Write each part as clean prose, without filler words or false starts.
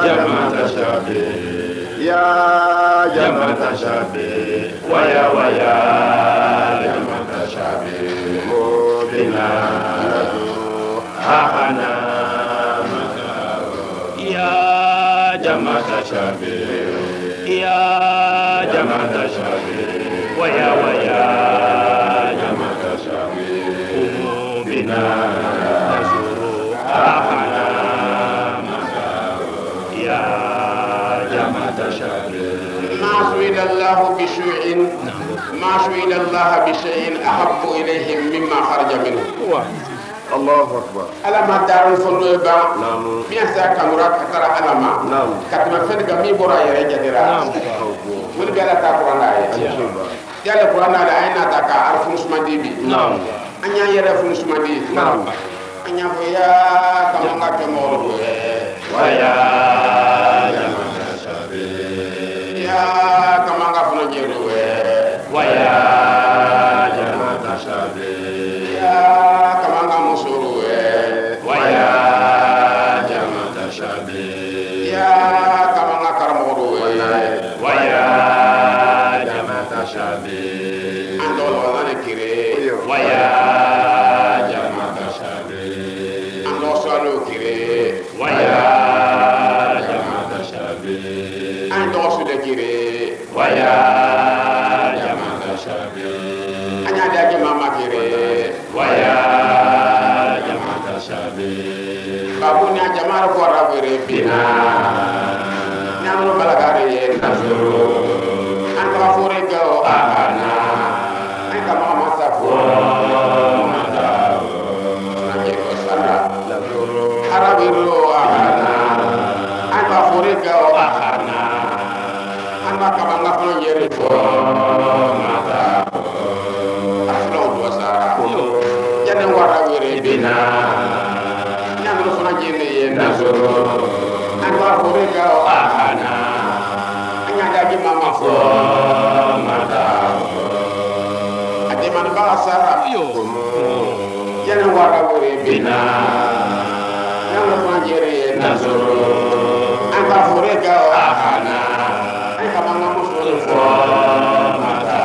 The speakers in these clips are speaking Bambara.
جماعة شابي يا جماعة شابي ويا جماعة شابي مبنا أنا يا جماعة شابي يا جماعة شابي ويا جماعة شابي مبنا أنا يا جماعة شابي ما سئل الله بشيء ما سئل الله بشيء أحب إليهم مما خرج منه. الله أكبر. ألم دار الفندق با. مين ساكنورا كتر ألم. كتر فند كمي برا يرجع. ولي بيلا تقرأ ناي. يلا قرآن ناي أين تكا عرف نسمدي. أنيا يعرف نسمدي. أنيا فيا كم كمور. ويا ya kamanga funo jeruwe waya jamata shabe ya kamanga musuruwe waya jamata shabe ya kamanga karamoruwe waya jamata shabe andolo wala kire waya jamata shabe ando solo kire waya jamata shabe ando sude kire waya jamata shabe anya dage mama kire waya jamata shabe babu nya jamara ko rabere bina nyamno balagare ye nazuru ando afore go ahana anga mama safo mata najero sala arabiro ahana ando afore go ahana anda kabanga funo yere fo mata aflo do sara jane wara were bina nyamno funo jene ye nazuru ando afore go ahana anya dage mama fo mata ade man ba sara jane wara were bina nyamno funo jere ye nazuru ando afore go ahana kamanga musulo fo mata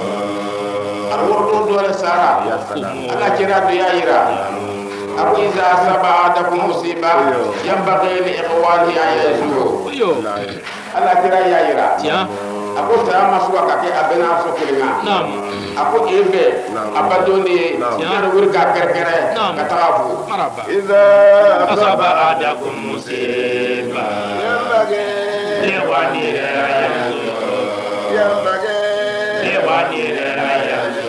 arwordo dole sara ala kira do yaira abu iza sabadakum musiba yambaghi li ikhwani ayazu ala kira yaira ako sama suwa kake abena so kilinga ako ebe abadoni yaro wurga kerkere katafu maraba iza sabadakum musiba yambaghi lewani ayazu yambaghi lewani ayazu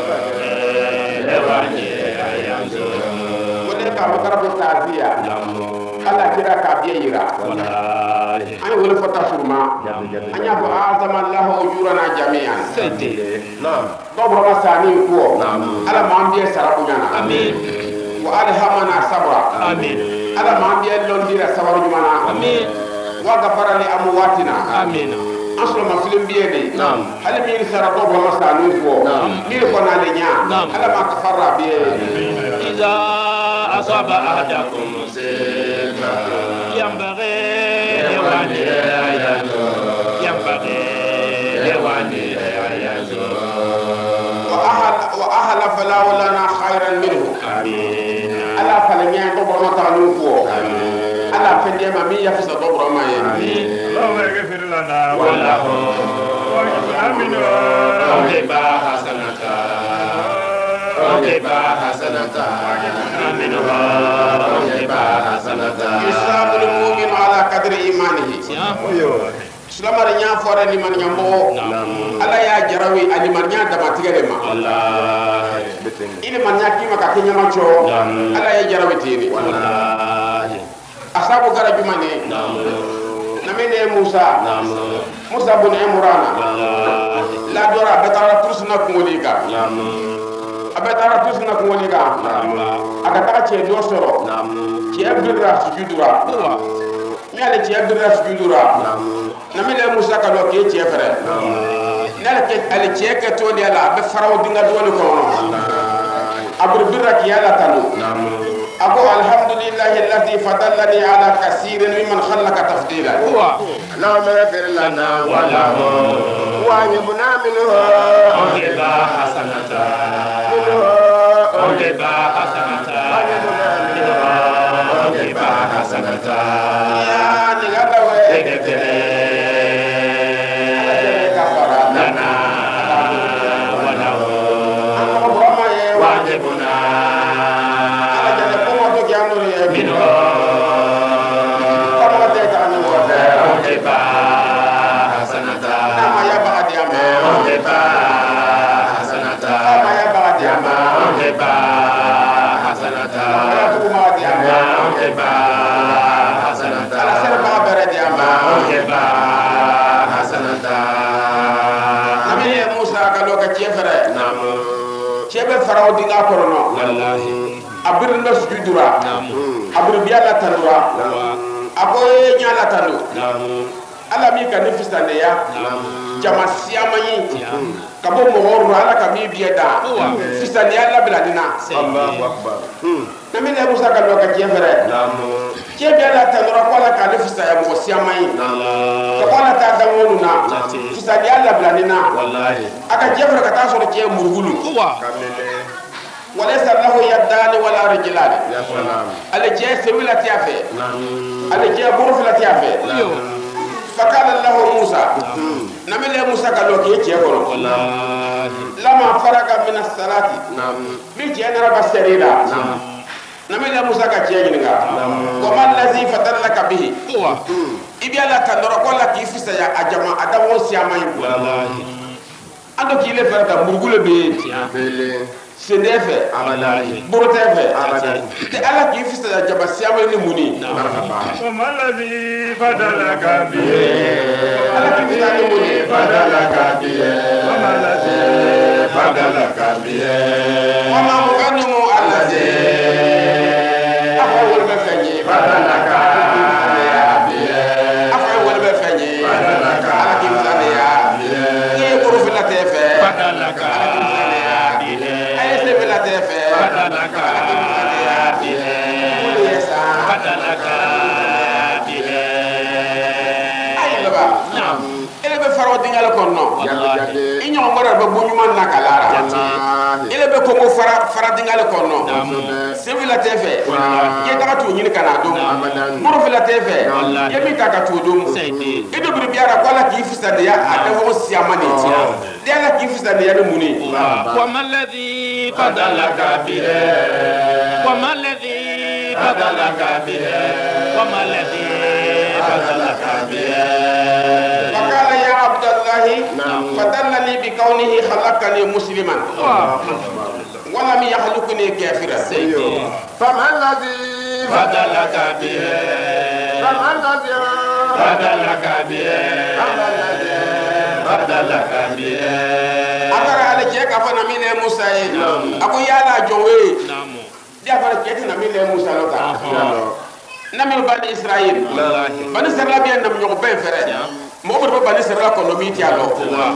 lewani ayazu wala ka makarabu taziya ala kira ka biyira wallahi ay wala fata surma anya fa azama allah ujurana jami'an sete naam dobro masani ko ala mambiye sarabu nyana amin wa alhamana sabra amin ala mambiye londira sawaru jumana amin wa ghafara li amwatina amin aslo muslim biyede naam hal mi sara dobro masani ko mi ko na le nya ala ma kafara biye iza asaba ahadakum musiba yambaghi lewani ayazu yambaghi lewani ayazu wa ahla fala lana khairan minhu amin ala falanya dobro masani ko ala fende ma mi yafsa dobro ma ye Allahumma ighfir lana wa lahu amin wa hasanata hasanata amin wa hasanata yusabul mu'min ala qadri imanihi sulamar nya fora ni man nyambo ala ya jarawi ali man nya dama tigere ma wallahi ile man nya kima ka kenya macho ala ya jarawi tini wallahi asabu gara jumane namene Musa bun Imrana la dora betara tursna kumolika abetara tursna kumolika aka taka che do soro che abdurra sujudura mi ale che abdurra sujudura namene Musa ka do ke che fere nala ke ale che ke to de ala be faraw dinga do ko abdurra ki ala tanu أقول الحمد لله الذي فضلني على كثير ممن خلق تفضيلا اللهم اغفر لنا وله وعجبنا منه أوجبا حسنة أوجبا حسنة أوجبا حسنة يا نغدوه اغفر لنا وله وعجبنا منه أوجبا حسنة أوجبا حسنة أوجبا حسنة أوجبا حسنة أوجبا حسنة نبي موسى قالوا كيفره نعم كيف فراو دينا كورنو والله abir nos judura abir biala tanura ako nyala tanu ala mi ka nifista ne ya jama siama yi kabo mo horu ala ka mi bieda fista ne ala biladina Allahu akbar na mi ne musa ka lo ka jefere ke biala tanura ko ala ka nifista ya mo siama yi ka ko ala ta da wonu na fista ne ala biladina wallahi aka jefere ka ta so ke murgulu وليس له يدان ولا رجلان يا سلام على جاي سويلة تيافه على جاي بروفلا تيافه فقال له موسى نمل موسى قال له كي تيقول والله لما فرغ من الصلاة بيجي أنا رب السريرة نمل موسى قال تيجينغا وما الذي فتنك به إبي الله تندرك ولا كيف سيا أجمع أدمو سيامي والله ando kile farata murgule be senefe amalahi borotefe te ala ki fisa jaba siama ni muni ومالذي فضلك به ala ki fisa ni muni فضلك به ومالذي فضلك به wama mugannu allazi afa wol be fenyi فضلك به afa wol be fenyi ala ki fisa ni ya ye borofila tefe فضلك به ay sebela tefe فضلك به yesa فضلك به ay loba نعم ele be faro dingala konno والله inyo ngora be bunyuma nakalara ele be kongo fara dingala konno sebela tefe ye daga tu nyini kana dum borofila tefe ye mi kaka tu dum edo bi biara kwala ki fisa de ya adawo siamani de ala ki fisa de ya de muni وما الذي فضلك به وما الذي فضلك به وما الذي فضلك به فقال يا عبد الله فدلني بكونه خلقني مسلما ولم يخلقني كافرا فما الذي فضلك به فما الذي فضلك به فما الذي فضلك به akara ale je ka fana mine musa ye ako yala jowe dia fara ke na mine musa lota na mi bani israel bani sarla bien nam nyogo ben fere mo bo bani sarla ko no mi ti alo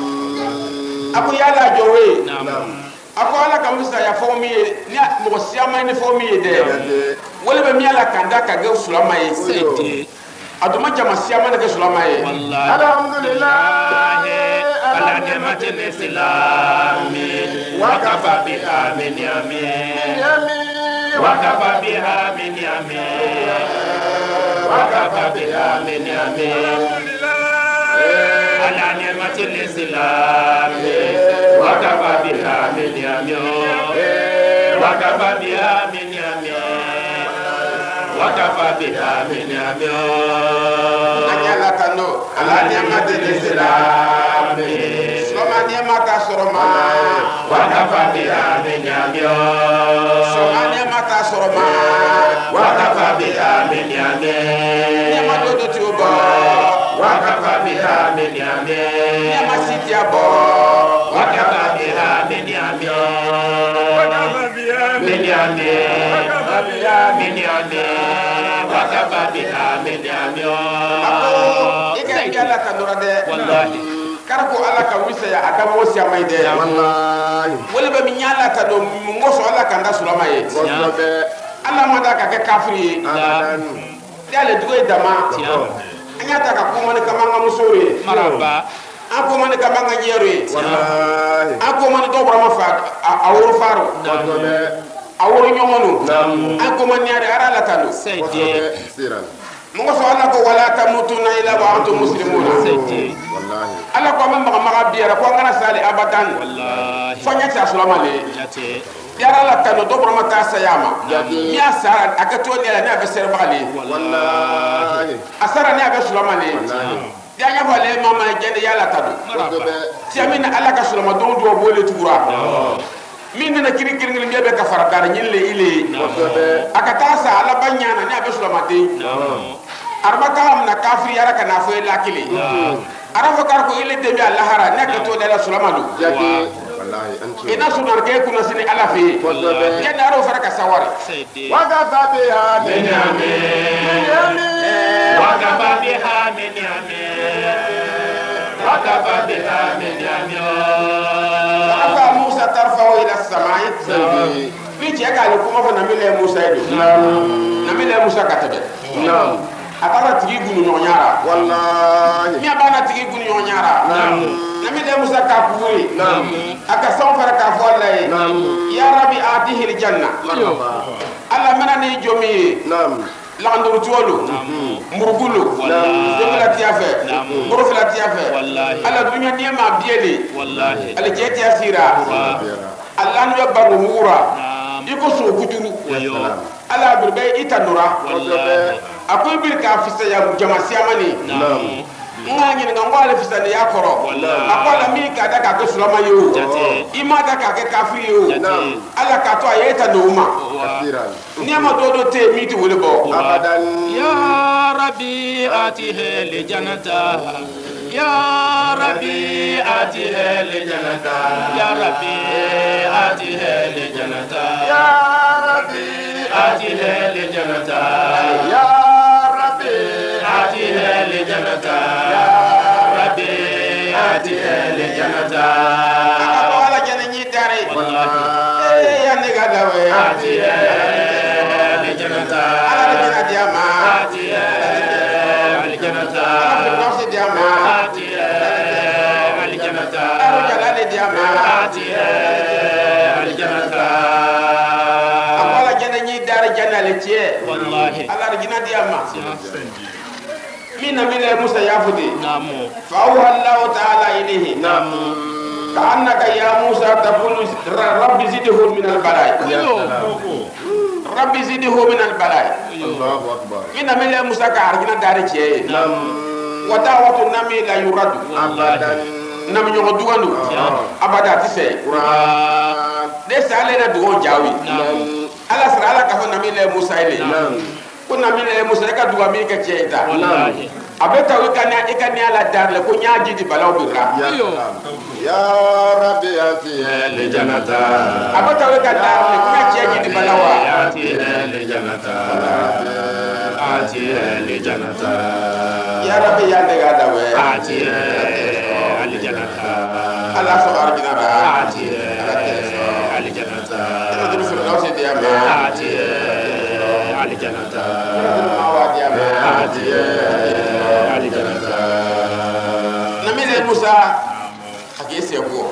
ako yala jowe ako ala ka musa ya fo mi ni mo siama ni fo mi de wala be mi ala kanda ka ge sulama ye aduma jama siama na ge sulama ye alhamdulillah على نعمة الإسلام وكفى بها من يمين وكفى بها من يمين وكفى بها من يمين على نعمة الإسلام وكفى بها من يمين وكفى بها من يمين وكفى بها من يمين anyala tano ala niama de islam soma niama ta soroma وكفى بها من يمين soma niama ta soroma وكفى بها من يمين niama dodo ti obo وكفى بها من يمين niama siti abo وكفى بها من يمين من يمين من يمين وكفى بها من يمين ika igala tanura de والله karako ala ka wisa ya adamo si amai de والله wala be minyala ta do ngoso ala ka nda sulama ye Allah ma da ka kɛ kafiri ye dale dugo dama anya ta ka ko man ka manga musore maraba an ko man ka manga yero wallahi an ko man do brama fa aworo faro aworo nyomonu an ko man yare ara la tanu sede mo so Allah ko wala tamutuna illa wa antum muslimuna sede wallahi Allah ko man maga biara ko ngana sali abadan wallahi fanya ta sulamale jate yara la tanu do brama ta sayama ya sara akato ne la na be serbali wallahi asara ne be sulamale ya nya wale mama jende yala tadu tiamina Allah ka sulama do do bole tuura min na kiri kiri ngi be ka fara dar nyille ile akata sa ala banyana ne be sulama de arba kalam na kafir yara kana fo ila kili arafa kar ko ile de bi Allah hara ne ka to de la sulama du wallahi antu ina sunar ke kuna sini ala fi kenna aro fara ka sawari wa ga biha min yami wa ga biha min yami wa ga biha min yami afa Musa tarfa'u ila as-samai ni je ka kuma fa namile Musa ido namile Musa katabe atara tigi gunu nyonyara wallahi mi abana tigi gunu nyonyara namile Musa ka kuwi aka son fara ka fo wallahi ya rabbi atihi al-janna alla manani jomi landuru tuolu murugulu wallahi tiafe murufla tiafe wallahi ala dunya niema bieli wallahi ala jeti asira alla nyo baru mura iko so guduru ala burbe itanura wallahi akoy bir ka fisa ya jama siamani ngani nga ngwale fisa ne yakoro akola mi ka da ka sulama yo ima da ka kafiri yo ala ka to ayeta no uma niama dodo te miti wole bo abadan ya rabbi atihi li janata ya rabbi atihi li janata ya rabbi atihi li janata ya rabbi atihi li janata ya rabbi atihi li janata ya rabbi atihi li janata wala janani dare wallahi ya ne gadawe atihi li janata ala janati ama atihi li janata ala nafsi diama atihi li janata ala jalali diama atihi li janata wala janani dare janale tie wallahi ala janati ama mina mila Musa yafudi namu fa Allah ta'ala ilayhi namu ka'annaka ya Musa taqulu rabbi zidhu min al-bala'i rabbi zidhu min al-bala'i Allahu akbar mina mila Musa ka argina dare ciye namu wa da'watu nami la yuradu abadan nam nyogo duwandu abada tise de sale na dugo jawi ala sara ala ka fa namila Musa ile kuna mine Musa ka duwa mi ka ceita wallahi abeta wikanya ikani ala darle ko nyaaji di balaw birra ya rabbi ati li janata abeta wikanya darle ko nyaaji di balawa ati li janata ati li janata ya rabbi ya daga dawe ati li janata ala sabar jinara ati li janata ana dum firdausi di ama ati ali janata mawadi ati ali janata namile Musa akese ko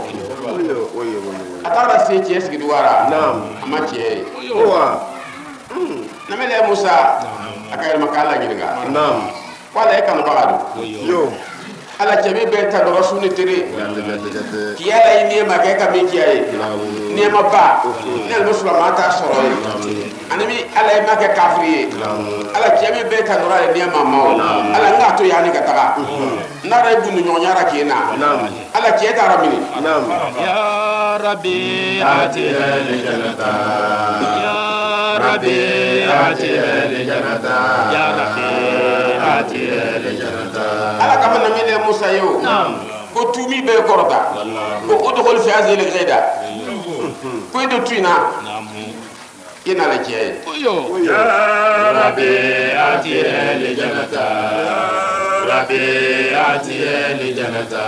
atara se ties gidwara nam amache owa namile Musa akay makala gidga nam wala e kan bagadu yo ala jami be ta do rasuni tere kiyala ini ma ke ka mi kiyaye ni ma ba nel musulma ta soro animi ala ma ke kafiri ala jami be ta do ra ni ma mawo ala nga to yani ka taga nara ibunu nyonyara kina ala kiyeta rabini ya rabbi ati li janata ya rabbi ati li janata ya rabbi ati li janata ala kama namile Musa yo ko tumi be korda ko udkhul fi hadhihi al-ghida ko do tuina ina la kiyaye ya rabbi ati li janata rabbi ati li janata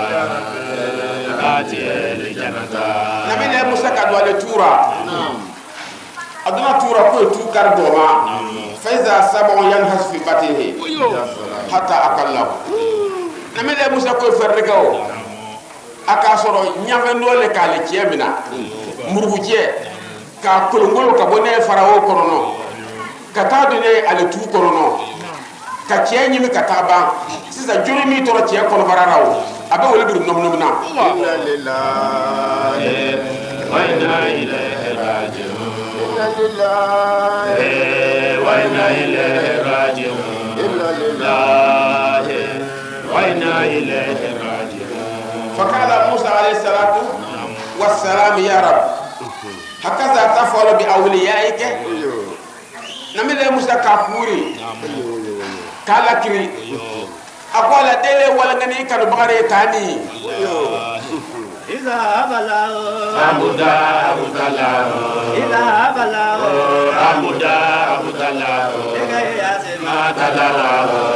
ati li janata namile Musa ka do le tura aduna tura ko tu kar doma fa iza sabu yanhas fi batihi hatta akallahu namele musa ko ferre kaw aka soro nyafe nole kale ciemina murgu cie ka kolongolo ka bone farawo korono kata done ale tu korono ka cie nyimi kata ba sisa juri mi toro cie kono bararawo abe wole bir nom nom na inna lillahi wa inna ilaihi raji'un inna lillahi wa inna ilaihi raji'un inna lillahi wa inna ilaihi raji'un fakala Musa alayhi salatu wassalam ya rab hakaza tafalo bi awliyaika namile Musa kapuri kala kiri akwala dele wala ngani kanu bagare tani iza abala amuda abudala iza abala amuda abudala lekai asima tadala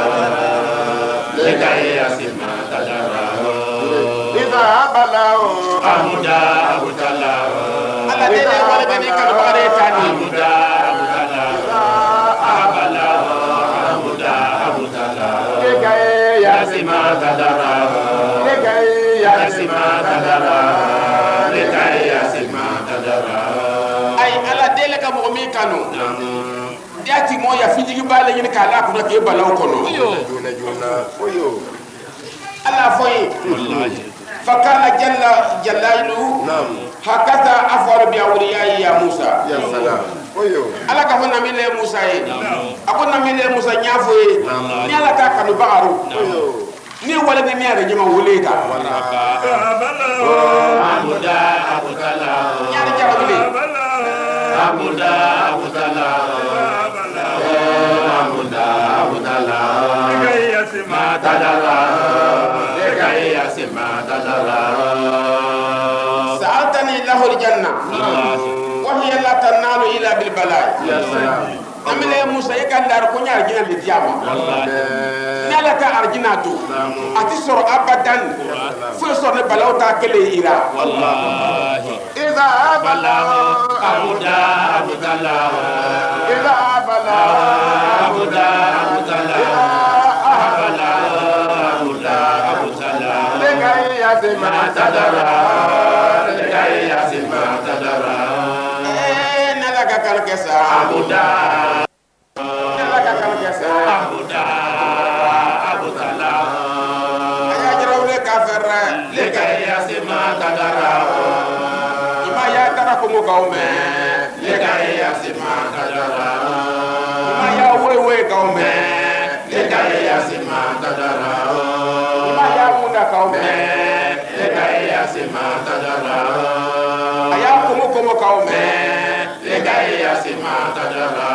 lekai asima tadala iza abala amuda abudala ala dele wala ngani kanu bagare tani amuda abudala abala amuda abudala lekai asima tadala lekai asima tadala lekai asima tadala ay ala dele ka mo mi kanu diati mo ya fijigi bale yin kala ko ke balaw kono oyo ala foyi fakala jalailu hakaza afal bi awliya ya Musa ya salam oyo ala ka fona mile Musa ye akona mile Musa nyafo ye ni ala ka kanu bagaru ni wala ni mi ara jema woleta amuda abudala nyari jarabile amuda abudala amuda abudala lekai asima tadala lekai asima tadala sa'atani lahu aljanna wa hiya la tanalu ila bil balai ya salam namile Musa yakandar ko nyar gina le diama nala ka arjina do ati soro abadan fu soro ne balaw ta kele ira wallahi iza abala amuda abudala iza abala amuda abudala abala amuda abudala lekai asima tadara lekai asima tadara nala ka kal kesa amuda nala ka kal kesa amuda abudala aya jarawle ka ferra lekai asima tadara ima ya tara ko mo gawme lekai asima tadara ima ya wewe gawme lekai asima tadara ima ya munda gawme lekai asima tadara aya ko mo gawme lekai asima tadara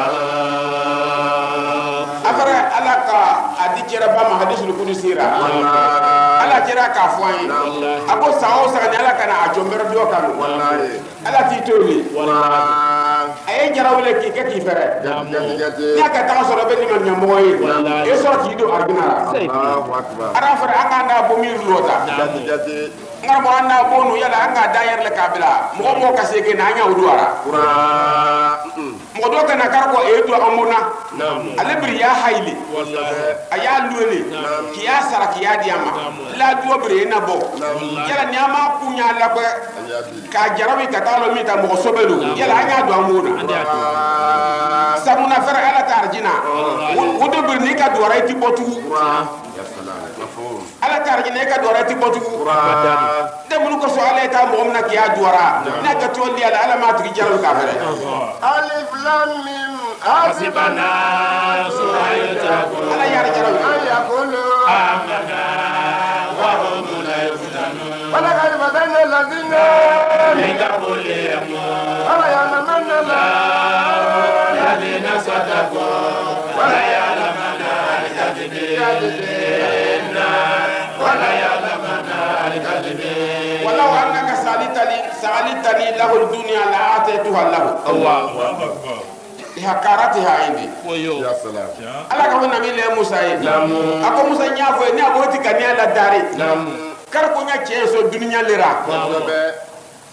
afara alaka adi jera ba ma hadisul qudusira ala jera ka fwai abo sawo sa ni ala kana ajombero do kanu wallahi ala ti toli wallahi ay jarawle ki ke ki fere ya ka ta so be ni man nyamoy e so ti do arguna Allahu akbar ara fere anga nda bo mi lota ngar mo anda bo nu yala anga dayer le kabila mo kaseke na nya udwara mo do kana karko e do amuna ale bir ya hayli aya luele ki ya sara ki ya diama la do bir na bo yala nyama kunya la ko ka jarabi katalo mi ta mo sobelu yala anya do amuna samuna fere ala tarjina wodo bir ni ka do rayti botu ya salam mafhum ala tarjina ka do rayti botu demul ko so ala ta mo na ki ya duwara na ka to li ala ma tu jarabi ka fere alif lam mim hasibana surayatakum ala yara jarabi ayakulu amana wa hum la yuftanun wala kad fatanna alladhina min qablihim wala ya'lamanna alladhina sadaqu wala ya'lamanna al-kadhibin wala ya'lamanna al-kadhibin ولو أنك سألتني له الدنيا لآتيتها له الله أكبر لحقارتها عندي يا سلام ala ka wona mi le Musa ye ako Musa nyafo ni aboti kani ala dare kar ko nya chenso dunya lera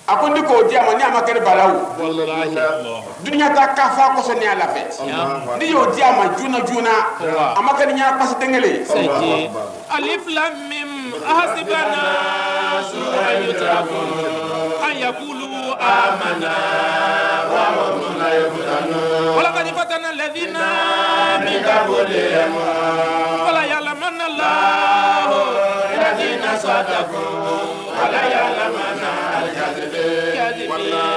akundi ko diama ni amakere balawu wallahi dunya ta kafa ko so ni ala fe ni yo diama juna amakere nya pas dengele saji alif lam mim ahsibana ayutabun an yaqulu amanna wa hum la yuftanun wala qad fatana alladhina min qablihim wala ya'lamanna Allahu alladhina sadaqu wala ya'lamanna al-kadhibin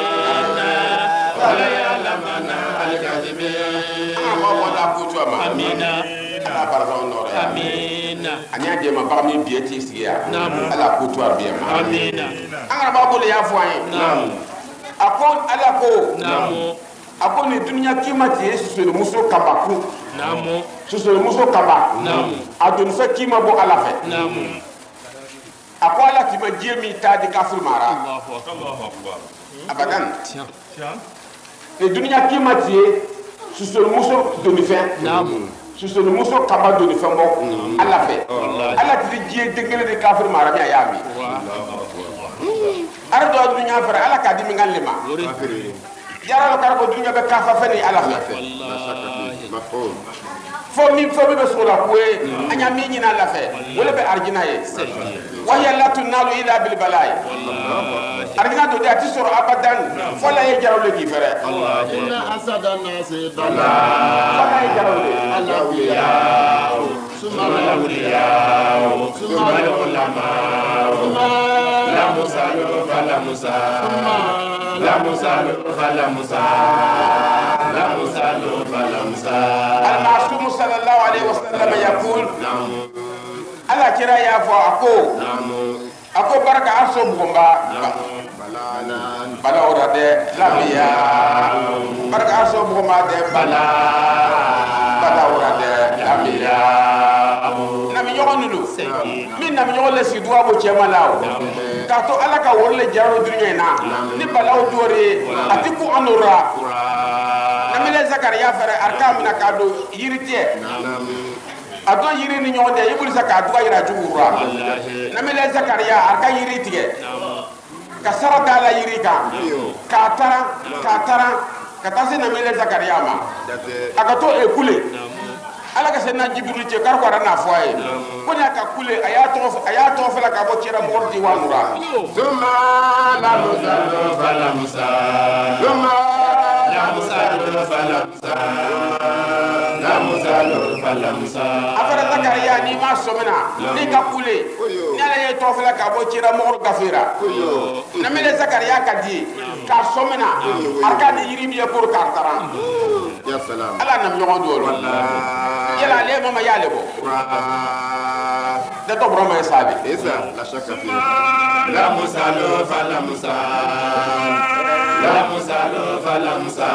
wala ya'lamanna al-kadhibin wala kutu ama amina ala barzon nore amina anya je ma ba mi bieti siya ala kutu abiya ma amina anga ba bole ya fo ayi akon ala ko akon ni dunya kimati yesu le muso kabaku susu le muso kaba adun fa kima bo ala fe akwala ki ma jemi ta di kafir mara Allahu akbar abadan ni dunya kimati susu le muso doni fe susu le muso kaba doni fe mo ala fe ala ti jie dengele di kafir mara mi ayami ardo dunya fara ala ka di mi ngalema yara lo karbo dunya be kafa fani ala fe mafhum fo mi be sola ko anya mi nyina la fe wala be arjina ye wa hiya la tunalu ila bil balai arjina do da tisoro abadan fala ye jaraw le ki fere inna asada nasi dala fala ye jaraw le awliya summa awliya summa ulama la musalu fala musa la musalu fala musa la musalu fala musa al-ma'sum sallallahu alaihi wasallam yaqul ala kira ya fo ako baraka arso bumba bala ora de labiya baraka arso bumba de bala ora de labiya nami yogonu min nami yogole si duwa bo chema lawo ka to ala ka worle jaro dunya na ni balaw dore atiku anura namile zakariya fere arkamina kado yiritie ado yiri ni nyonde yibul zakatu ga yira jugura namile zakariya arka yiritie ka sara dala yirika ka tara ka tase namile zakariya ma agato ekule ala ka senna jibril je kar ko rana foye ko nya ka kule aya to fela ka bo cira mordi wanura summa la musalu fala musa summa la musalu fala musa la musalu fala musa afara zakariya ni ma somena ni ka kule ni ala ye to fela ka bo cira mor gafira na mele zakariya ka di ka somena arka di yiri biye pour kartara ya salam ala nam nyogo do yala le mama yale bo da to broma sabi isa la shakka fi la musalu fala musa la musalu fala musa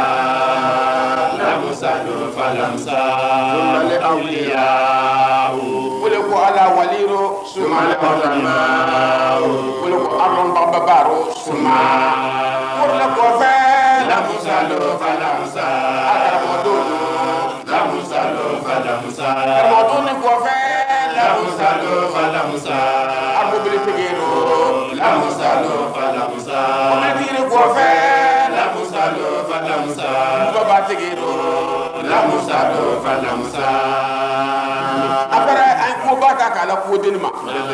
la musalu fala musa summa li awliya wala ko ala waliro summa li ulama wala ko arron babaro suma wala ko fa la musalu fala musa akara modu la musalu fala musa modu ni ko fa la musalu fala musa arbo bele tegero la musalu fala musa ko dire ko fa la musalu fala musa baba tegero la musalu fala musa apara ay ko baka kala ko denma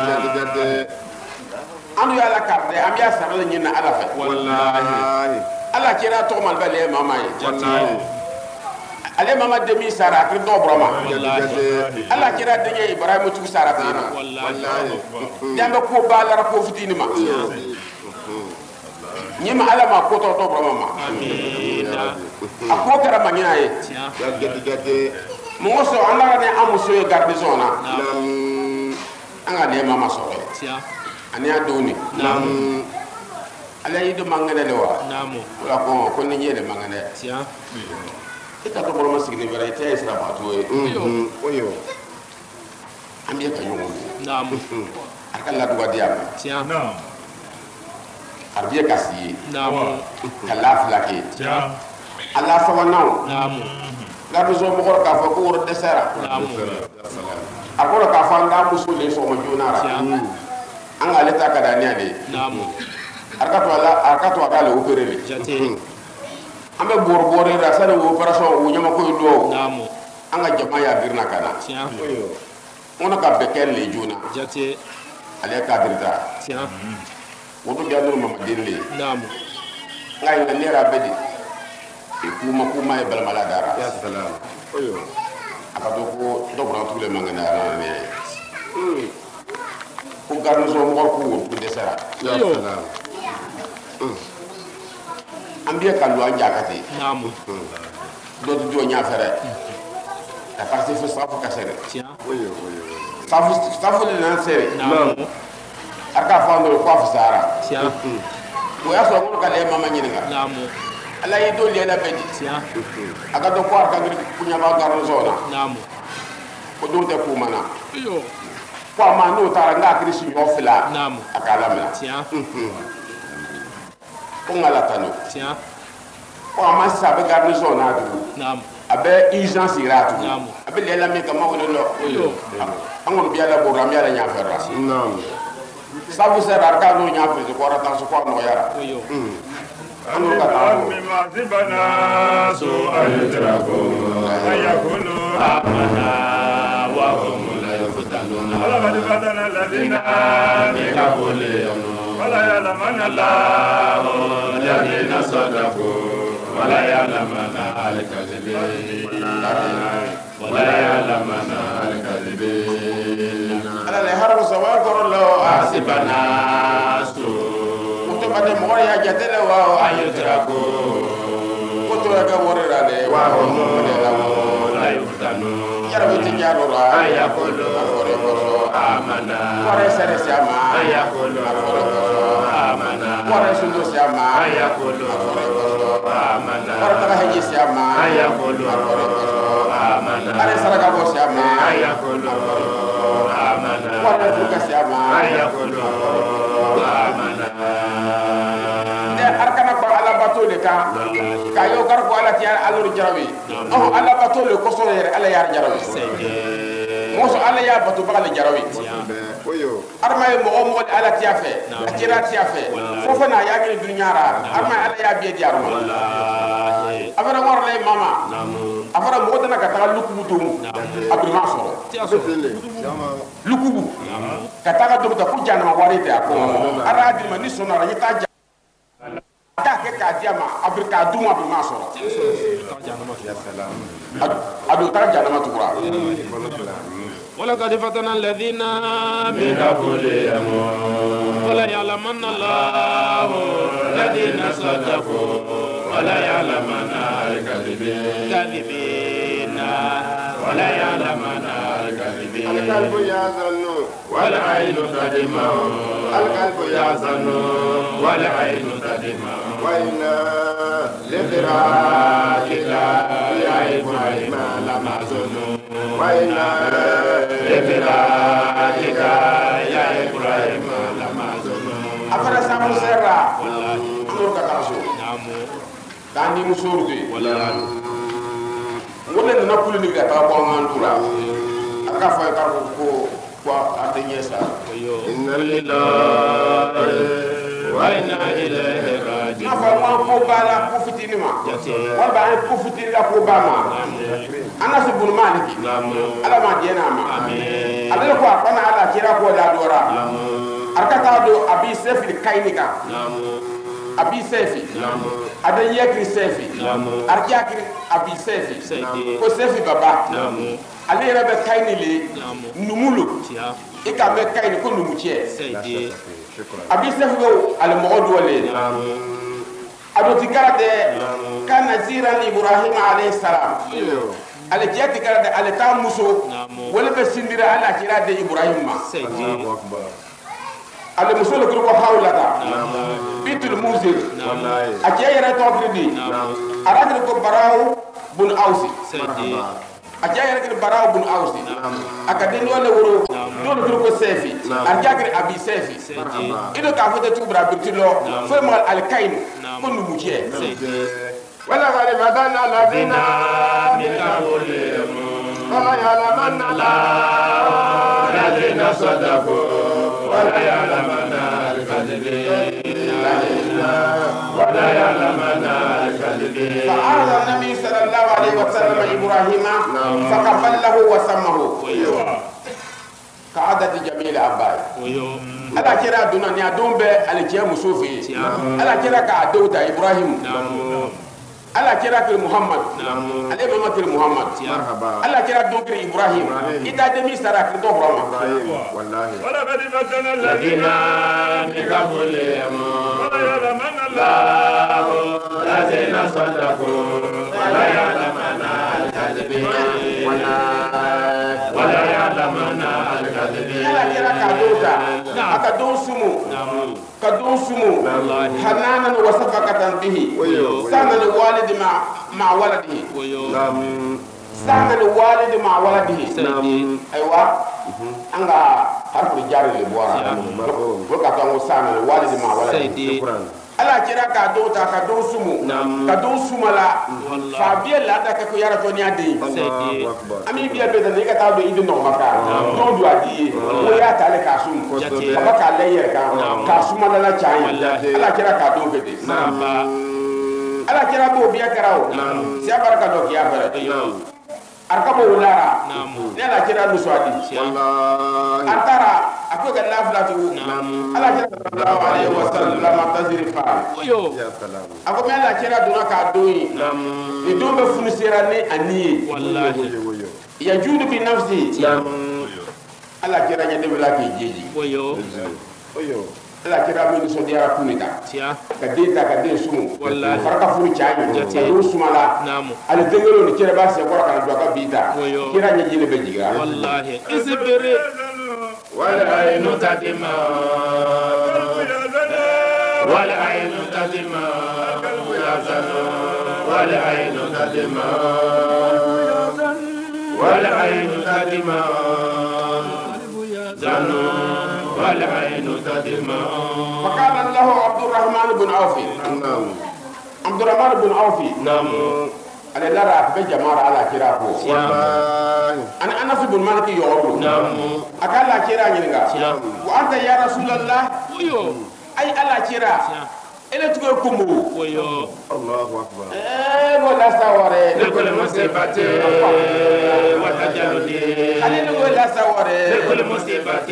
anu ya la karde am ya sarala nyina ala fa wallahi ala kira to mal bale mama ye wallahi ale mama demi sara akri do broma wallahi ala kira denye ibrahim tu sara fina wallahi jambe ko bala ra ko fitini ma nyima ala ma ko to broma ma amina akko kara ma nyina ye gati mo so andara ne amuso ye garde zona nam anga ne mama so tia ani adoni namu ala yido mangane le wa namu wala ko ni yele mangane tia ita to broma signi vera ita isra ma to e oyo ambiya ka yongo namu akalla duwa diama tia arbiya kasi namu kala flake tia Allah sawanau namu gardu zo mo ka fa ko wor desera namu akoro ka fa nda musu le so mo junara tia anga leta ka dani ade namu arkato ala le opéré jate ambe borbore ra sa le opération o nyama ko do namu anga jama ya birna kana tiens ona ka bekel le jona jate ale ka dirta tiens wodo bianu mama dille namu ngai na lera bedi e kuma e balmala dara Ya salam. Oyo. akado ko do bra tule mangana na ne ko garno so mo ko ko desara Ya salam. ambia kan do anja kati namu do do nya fere la partie faut ça faut casser tiens Oyo. ça faut le lancer namu aka fando ko afsara tiens ko ya so ko kale mama nyinga namu ala yi do le la bedi tiens aka do ko arka ngir kunya ba garno so na namu ko do te ko mana yo ko ma no tara nga krisi yo fila namu aka la mena tiens ko ngala tano tiens ko ma sa be garno so na du namu abe urgence iratu namu abe le la mi kama wona lo yo angol biya la bo ram ya la nya ferra Naam. sabu se arka no nya fe ko rata so ko no yara yo angol ka ta معذبنا سوء يتركون فيكونوا amana wa hum la yaftanuna ولقد فتنا الذين من قبلهم ولا يعلمن الله الذين صدقوا ولا يعلمن الكاذبين ولا يعلمن الكاذبين ala le haramu sawa ko lo حسبنا سوء to bade mo ya jatele wa ayutraku ko to ga wore ra de wa ho mo de la mo la yaftanuna yara be ti jaro ra ayakulu wore ko so amana wore sere sama ayakulu amana wore sundo sama ayakulu amana wore ta heji sama ayakulu amana are saraka bo sama ayakulu amana wore fuka sama ayakulu amana de arkana ko ala bato le ka yo gar ko ala ti alur jarawi oh ala bato le ko so yere ala yar jarawi mo so ala ya bato ba ala jarawi Oyo. arma mo o mo ala ti afe akira ti afe fofa na ya ngi dunyara arma ala ya bi di arma wallahi afara war lay mama namu afara mo dana ka ta lukubu to abdul mansur Bele. Jama. lukubu ka ta ga do ta ku jana ma wari ta ko ara di ma ni sonara ni ta ka ke ka diama afrika duma abdul mansur Ya salam. adu ta jana ma tukura ولقد فتنا الذين من قبلهم ولا يعلمن الله الذين صدقوا ولا يعلمن الكاذبين ولا يعلمن الكاذبين القلب يحزن والعين تدمع القلب يحزن والعين تدمع وإنا لفراقك يا إبراهيم لمحزون وإنا لفراقك يا إبراهيم لمحزون afara samu serra والله nur ka taso نعم tandi musuru de والله wala na kulu ni ka ta ko man dura aka fa ka ko adenye sa إن لله وإنا إليه na راجعون fa wa ko bala ko fitini ma wa ba ko fitini la ko ba ma anas ibn malik نعم ala ma diena ma آمين ala ko akana ala kira ko da dora نعم arkata do abi sefi kainika نعم abi sefi نعم ada yekri sefi نعم arkiakri abi sefi سيدي ko sefi baba نعم ale yɛrɛ bɛ kaini le نعم numulu تيا i ka bɛ kaini ko numu tiɲɛ سيدي a bi sefi bɛ ale mɔgɔ dɔ le نعم a do ti kara dɛ ka nazira ni ibrahim alayhi salam ale jɛ ti kara dɛ ale t'a muso نعم wale bɛ sindira ale a kira de ibrahim ma سيدي ale muso le kiri ko hawlata نعم bitul muzir نعم a cɛ yɛrɛ tɔgɔ kiri di نعم ala kiri ko barawu bun awsi سيدي a cɛ yɛrɛ kiri barawu bun awsi a ka den dɔ le woro dɔw kiri ko sefi a cɛ kiri abi sefi سيدي ido k'a fɔ tɛ tugu bara biriti lɔ foyi ma alikayin ko numu tiɲɛ سيدي ولقد فتنا الذين من قبلهم ولا يعلمن الذين صدقوا ولا يعلمن الكاذبين ولا يعلمن الكاذبين فأراد النبي صلى الله عليه وسلم إبراهيم فقبله وسمه كعادة جميل أباي ala kira duna ni adon be ale kiya musofi ala kira ka dawda ibrahim ala kira ke muhammad ale mama ke muhammad ala kira don ke ibrahim ida de mi sara ke do broma wallahi wala badi fatana alladina min qablihim wala ya'lamanna allahu alladina sadaqu wala ya'lamanna al-kadhibin wala ya'lamanna al-kadhibin ala kira ka dawda aka don sumu ka don sumu hananan wa safaqatan bihi sana li walidi ma waladihi sana li walidi ma waladihi aywa anga harfu jari li bora ko ka to sana li walidi ma waladihi ala kira ka do ta ka do sumu ka do sumala fa biya la ta ka ko yara to ni ade ami biya be da ni ka ta do idu no maka to do adi o ya ta le ka sum ba ka le yer ka sumala la chai ala kira ka do be de ala kira bo biya karawo si baraka do kiya bare arkabo wulara ne ala kira luswadi wallahi antara ako ga laflatu ala kira sallallahu alaihi wasallam taziri fa ya salam ako me ala kira duna ka doyi ni do be funu serane aniye wallahi yajudu bi nafsi ala kira nyande bela ke jeji oyo ala kira mi so diara kunita ka deta ka de sumu wallahi faraka furu chaani ka do sumala ala dengelo ni kira ba se ko ka do ka bita kira nyi jine be jiga wallahi isbiri wal aynu tadima wal aynu tadima wal aynu tadima wal aynu tadima zanu wal aynu tadima فقال الله عبد الرحمن بن عوف عبد الرحمن بن عوف نعم أنا لا رأى بجمار على كراكو أنا أنس بن مالك يقول نعم أكل لا كرا ينعا وأنت يا رسول الله أي على كرا إلى تقول كمو الله أكبر ولا سواري لكل مصيبة وتجلد خلينا ولا سواري لكل مصيبة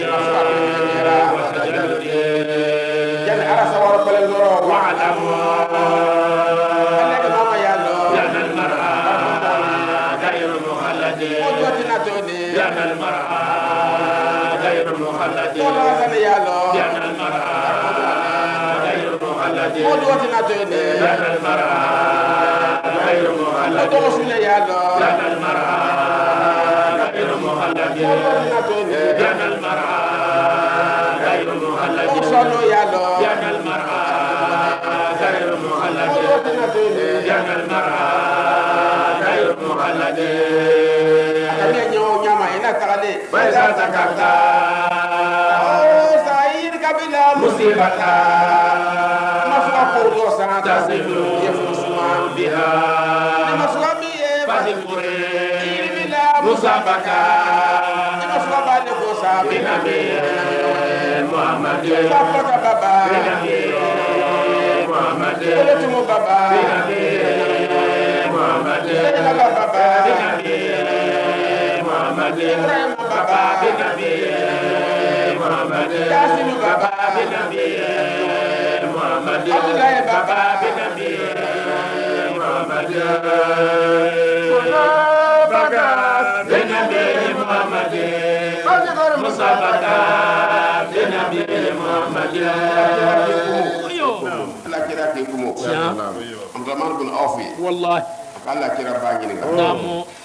وتجلد يعني أرى سوار كل زورو واعلموا أنك ماما يا الله لأن المرأة غير مخلد لأن المرأة غير مخلد يا الله لأن المرأة غير مخلد قدوتنا لأن المرأة غير مخلد يا الله لأن المرأة غير مخلد لأن المرأة غير مخلد يا الله لأن المرأة غير مخلد لأن المرأة غير مخلد kami nyawo nyama ina kale فإذا ذكرت سعيد kabila مصيبة masuka kurdo sana تصل yefusuma بها masuka biye فاذكر bila مسابقة masuka bale ko sa بنبي محمد papa baba بنبي محمد tumo baba بنبي محمد baba بنبي محمد baba بنبي محمد yasin baba بنبي محمد Abdoulaye baba بنبي محمد بقى بنبي محمد مسابقة بنبي محمد ala kira ke kumo Abdurrahman bin Auf والله ala kira ba ngini نعم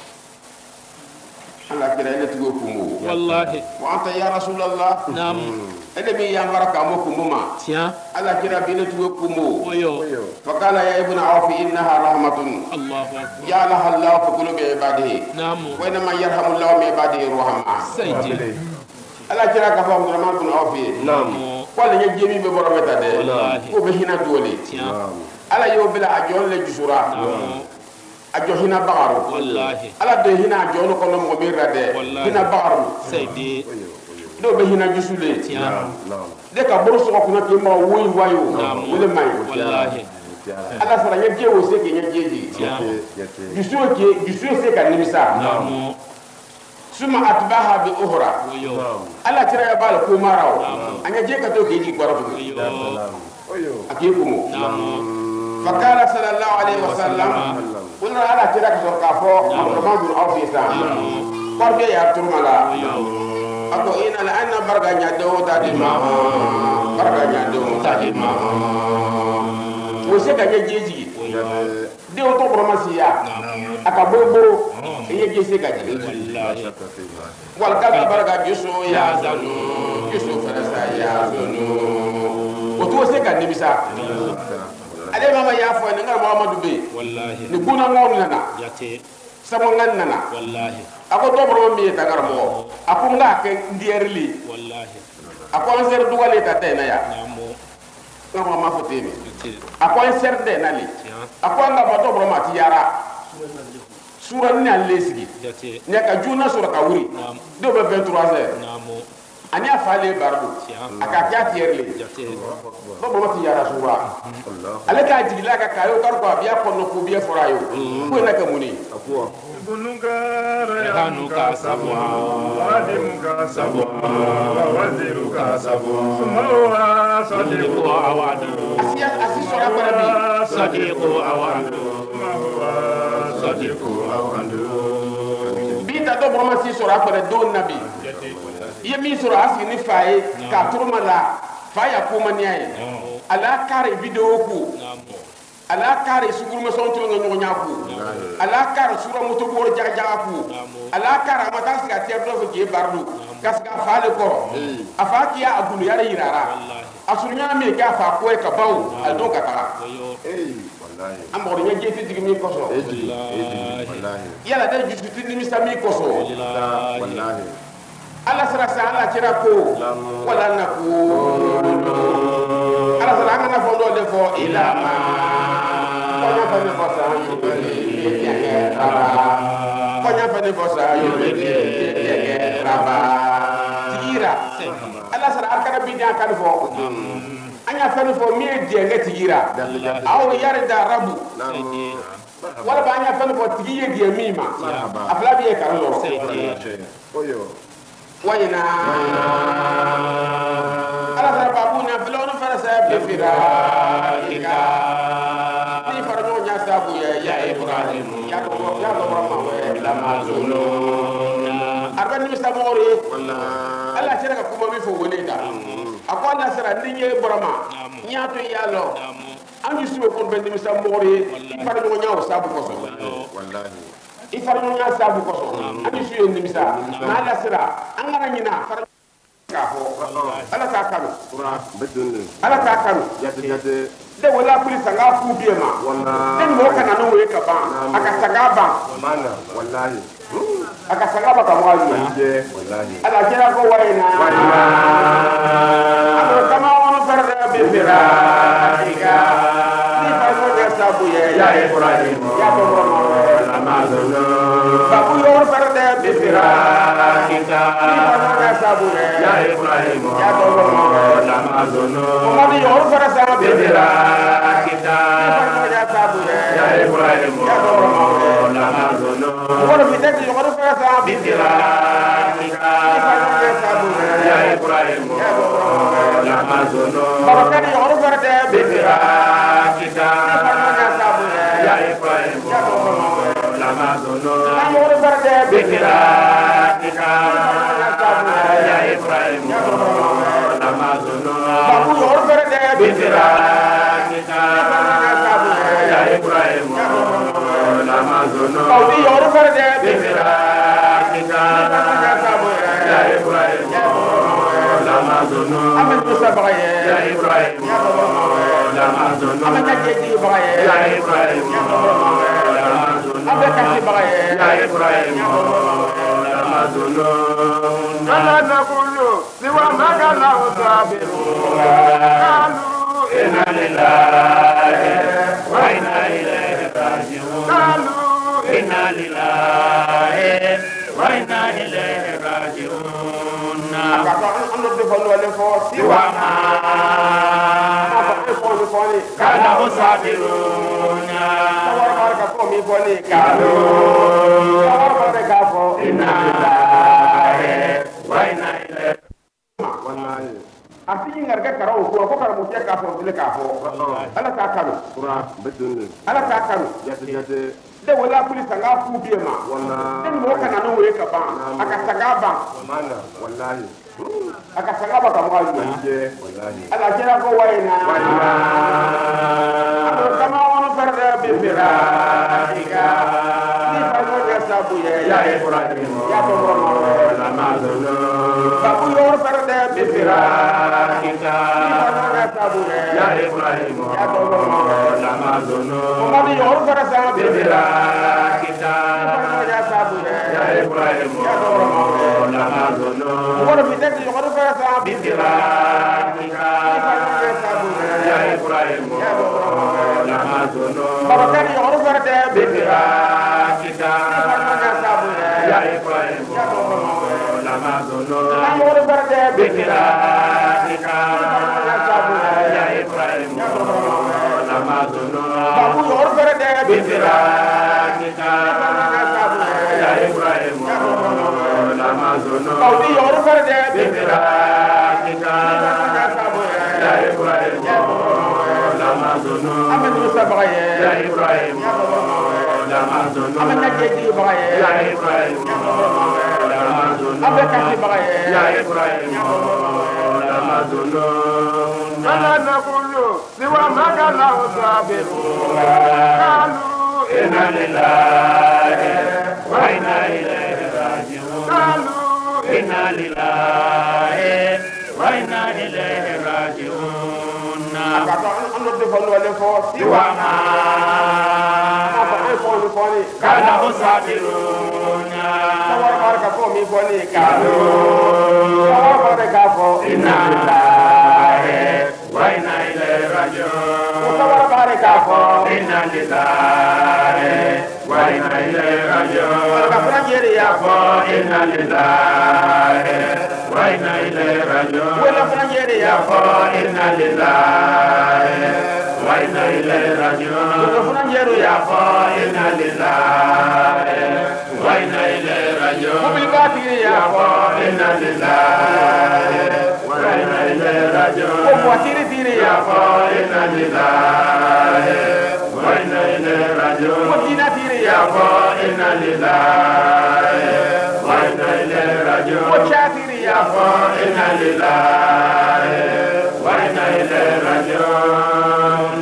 ala kira ina tigo kumo والله wa anta ya rasulullah نعم ede mi ya maraka mo kumuma تيا ala kira bi ina tigo kumo ويو فقال يا ابن عوف انها رحمه الله أكبر جعلها الله في قلوب عباده نعم وانما يرحم الله من عباده الرحماء سيدي ala kira ka fa Abdurrahman bin Auf نعم wala nya jemi be boro meta de Wallahi. ko be hina dole تيا ala yo bila ajon le jusura نعم ajo hina bagaru والله ala de hina ajon ko no mo mirra de Wallahi. hina bagaru سيدي do be hina jusule de ka boro so ko na ke ma woyi wayo wole mai wallahi ala sara nya je wo se ke nya jeji jusu se ka nimisa suma atbaha bi ukhra ala tira ya bal ko maraw anya je ka to ke ji kwara ko akiku fakala sallallahu alaihi wasallam kullu ala tira ka so ka fo Muhammadu afisa korbe ya turmala ako ina la anna barganya do tadima wo se ka jeji de o to promasiya aka bobo e je se ka jeji wal ka barga juso ya zanu juso farasa ya zanu o to se ka nimisa ale mama ya fo ni ngal Muhammadu be wallahi ni guna ngom nana yate sama ngan nana wallahi ako to bro mi ta garbo ako nga ke ndierli wallahi ako an ser duwale ta te na ya ngam ma fote mi ako an ser de na li ako nga ba to bro ma ti yara sura ni alesigi ne ka juna sura ka wuri do be 23h ani afale bardo aka kya tierli do bro ma ti yara sura ale ka jigila ka kayo kar ko biya kono ko biya forayo ko na ka muni ako Hanuka sabwa Wadimuka sabwa Waziruka sabwa Sumawa Sadiqu awadu asisora barabi Sadiqu awadu Sadiqu awadu bita do broma si sora bare do nabi ye mi sora asi ni faye ka turmala faya ko maniaye ala kare video ku ala kare sugul ma son tulu ngo nyaku ala kare sura moto bor jaga ku ala kare amata siga terdo ke bardu kasga faale ko afakiya agulu yara yirara asurunya me ka fa ko e ka baw aldo ka tara wallahi amor nya jeti digi mi koso wallahi yala da jutu tindi mi sami koso wallahi ala sara sa ala kira ko wala na ko ala sara ngana fondo de fo ilama konya fane fosa konya fane fosa tira ala sara arkana bidia kan fo anya fane fo mi de ngati tira aw yare da rabu wala ba anya fane fo tigiye de mima afla biye kan loro oyo wayna ala sara babuna bilon farasa be fira ni farano nya sabu ya Ibrahim ya ko rama we la mazunu arban mi samori Allah tira ka kuma mi fo wonita akwa na sara ninye borama nya to yalo anju suwe kon ben mi samori farano nya sabu ko so wallahi ifarno nya sabu ko so anju suwe ni misa na la sara angara nyina farano ka fo ala ta kanu ala ta kanu yate de wala kuli sanga fu biema den mo kana no we ka ba aka sanga ba mana wallahi aka sanga ba ka wayu wallahi ala jira ko wayna ado kama wono farda be biraika ni fa mo de sabu ya Ibrahim ya to mo la mazono babu yo farda be biraika ni fa mo de sabu ya Ibrahim ya to mo la mazono mo di yo farda be biraika ya Ibrahim la mazono wala bitati yo fa sa bitira ya Ibrahim la mazono barakani yo fa de bitira ya Ibrahim la mazono yo fa de bitira ya Ibrahim la mazono babu yo fa de bitira ya Ibrahim la mazono babu yo fa de bitira ya Ibrahim la mazono amen to sabaye ya Ibrahim la mazono amen ka jeji baye ya Ibrahim la mazono amen ka jeji baye ya Ibrahim la mazono ala nakulu siwa magala usabiru qalu inna lillahi wa inna ilayhi raji'un qalu inna lillahi wa inna ilayhi raji'un wale fo siwa ma fa ko foni kana usabiruna tabaraka ko mi foni kalo tabaraka fo inna lillahi wa inna ilaihi wallahi arti ngarga karaw ko karamu te ka fo bile ka fo ala ta kanu qura bedun ala ta kanu yate de wala police nga fu biema wallahi den mo kana no we ka ban aka saga ban mana wallahi aka saga ba ka mo ayi wallahi ala jira ko wayna ado kama wono farda be bira diga ni fa mo ya sabu ya ibrahim ya to mo la mazono sabu yo farda be bira diga ni fa mo ya sabu ya ibrahim ya to mo la mazono mo di yo farda be bira kita ya sabu ya ibrahim ya to mo la mazono mo di tek yo farda be bira diga ya sabu ya ibrahim ya to la mazono baba kan yo farda be bira kita ya sabu ya ibrahim ya to la mazono yo farda be bira kita ya sabu ya ibrahim ya to la mazono babu yo farda be bira kita ya sabu ya ibrahim ya to la mazono babu yo farda be bira kita ya sabu ya ibrahim ya to la mazono amadu sabaye ya ibrahim ya to la mazono amana jeji baye ya ibrahim ya to la mazono abekati baye ya ibrahim ya to la mazono ala nakulu siwa magala usabiru qalu inna lillahi wa inna ilaihi raji'un qalu inna lillahi wa inna ilaihi raji'un akata ando de fo wale fo siwa ma kana usabiruna tabaraka ko mi foni kalo tabaraka ko inna lillahi wa inna ilaihi raji'un tabaraka ko inna lillahi wa inna ilaihi raji'un tabaraka ya ko inna lillahi wa inna ilaihi raji'un wala fajiri ya ko inna lillahi wa inna ilaihi raji'un fajiri ya ko inna lillahi wa inna ilaihi raji'un bil kafiri ya ko inna lillahi wa inna ilaihi raji'un wa tiri ya ko inna lillahi wa inna ilaihi raji'un wa tiri ya ko inna lillahi wa inna ilaihi raji'un wa kafiri ya ko inna lillahi wa inna ilaihi raji'un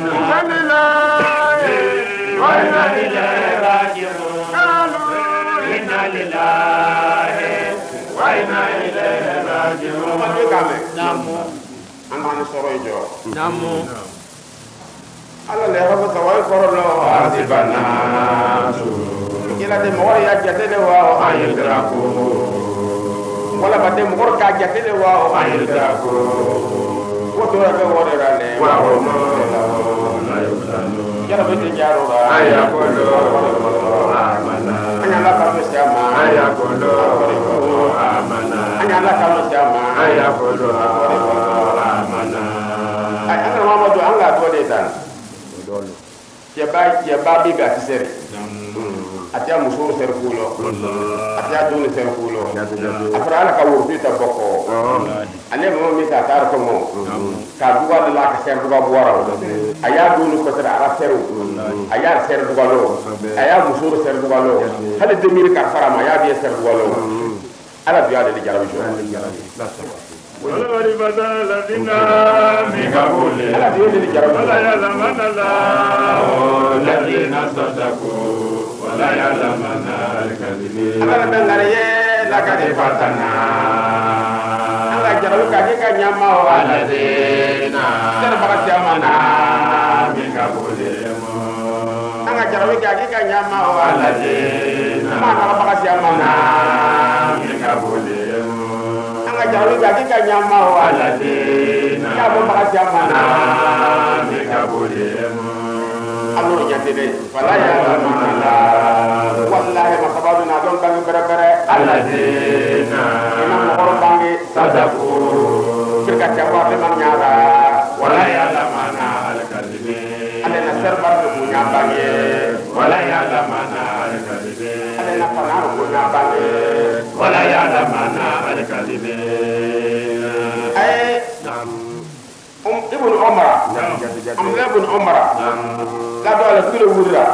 wa inna ilaihi raji'un inna lillahi wa inna ilaihi raji'un namu amana sorojo namu ala le rabu tawai korolo asibana kila de mo ya jatele wa aydraku wala bade mo ka jatele wa aydraku woto ga wore rale wa mo la yusanu yara be jaro ga ayakolo amana anya la ka mesiama ayakolo amana anya la ka mesiama ayakolo amana ay ana mama do anga to de tan dolo ya ba bi ga tisere atia musuru ser kulo atia dun ser kulo afra ala ka wurtu ta boko ale mo mi ta tar ko mo ka duwa la ka ser duwa buwara aya dun ko tara ara seru aya ser duwa lo aya musuru ser duwa lo hale de mir ka fara ma ya bi ser duwa lo ala biya de jarabi jo wala ribada ladina mikabule ala biya de jarabi wala ya zamana la ladina sadaku wala ya zamana al-kadhibin ala dangare la ka de fatana ala jarabi ka ke ka nyama wala dina ser baka jamana mikabule mo anga jarabi ka ke ka nyama wala dina mana baka jamana mikabule mo anga jarabi ka ke ka nyama wala dina ya bo baka jamana mikabule mo anu jatide fala ya zamana wallahi makabaduna don bangi berebere alladina ina mo bangi sadaku الكاذبين أي ابن عمر ابن عمر لا دو على كل ورا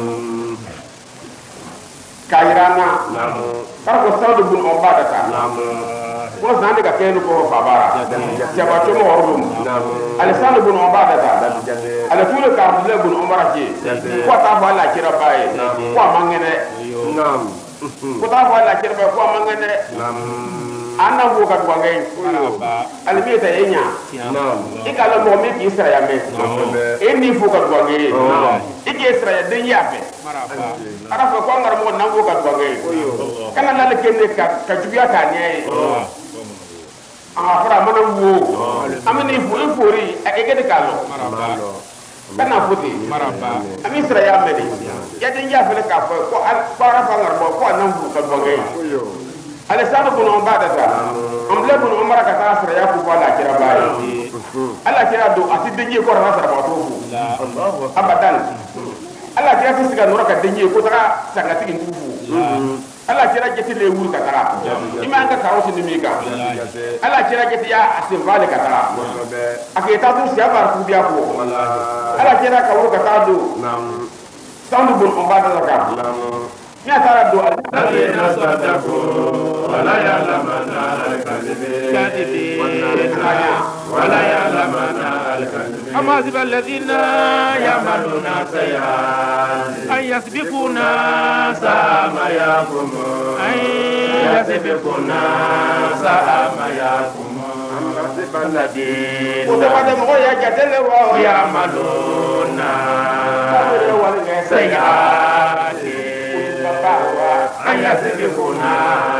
كايرانا كارو ساود بن عبادة ko sande ka kenu ko babara jaba to mo ordum alisana bun ubadata ala kulu ka abdullah bun umar ji ko ta fa la kira baye ko mangene ko ta fa la kira baye ko mangene anna ko ka dwangai albi ta enya ikala mo mi ki israya me eni fu ka dwangai iki israya den yafe ara fa ko ngar mo nan ko ka dwangai kana la kenne ka jubiya ka ne fara mana wo amini fori agege kalo kana futi ami israya medi ya den ya fele ka ko para fa ngar ko nan bu ka bangay alisana bun ubadata amle bun umar ka ta israya ku bala kira baye alla kira do ati denje ko ra sara ba to fu abadan alla kira fi siga nora ka denje ko ta sanga tigin fu ala kira jeti le wuri katara iman ka karosi ni mika ala kira jeti ya asimvale katara akita tu siapa ku dia ko ala kira ka wuri katara do sandu bun umbada ka ya tara do alladhina sadaqu wala ya'lamuna al-kadhibin wala ya'lamuna al-kadhibin أما حسب الذين يعملون سيئات أن يسبقونا ساء ما يحكمون أن يسبقونا ساء ما يحكمون حسب الذين يعملون سيئات أن يسبقونا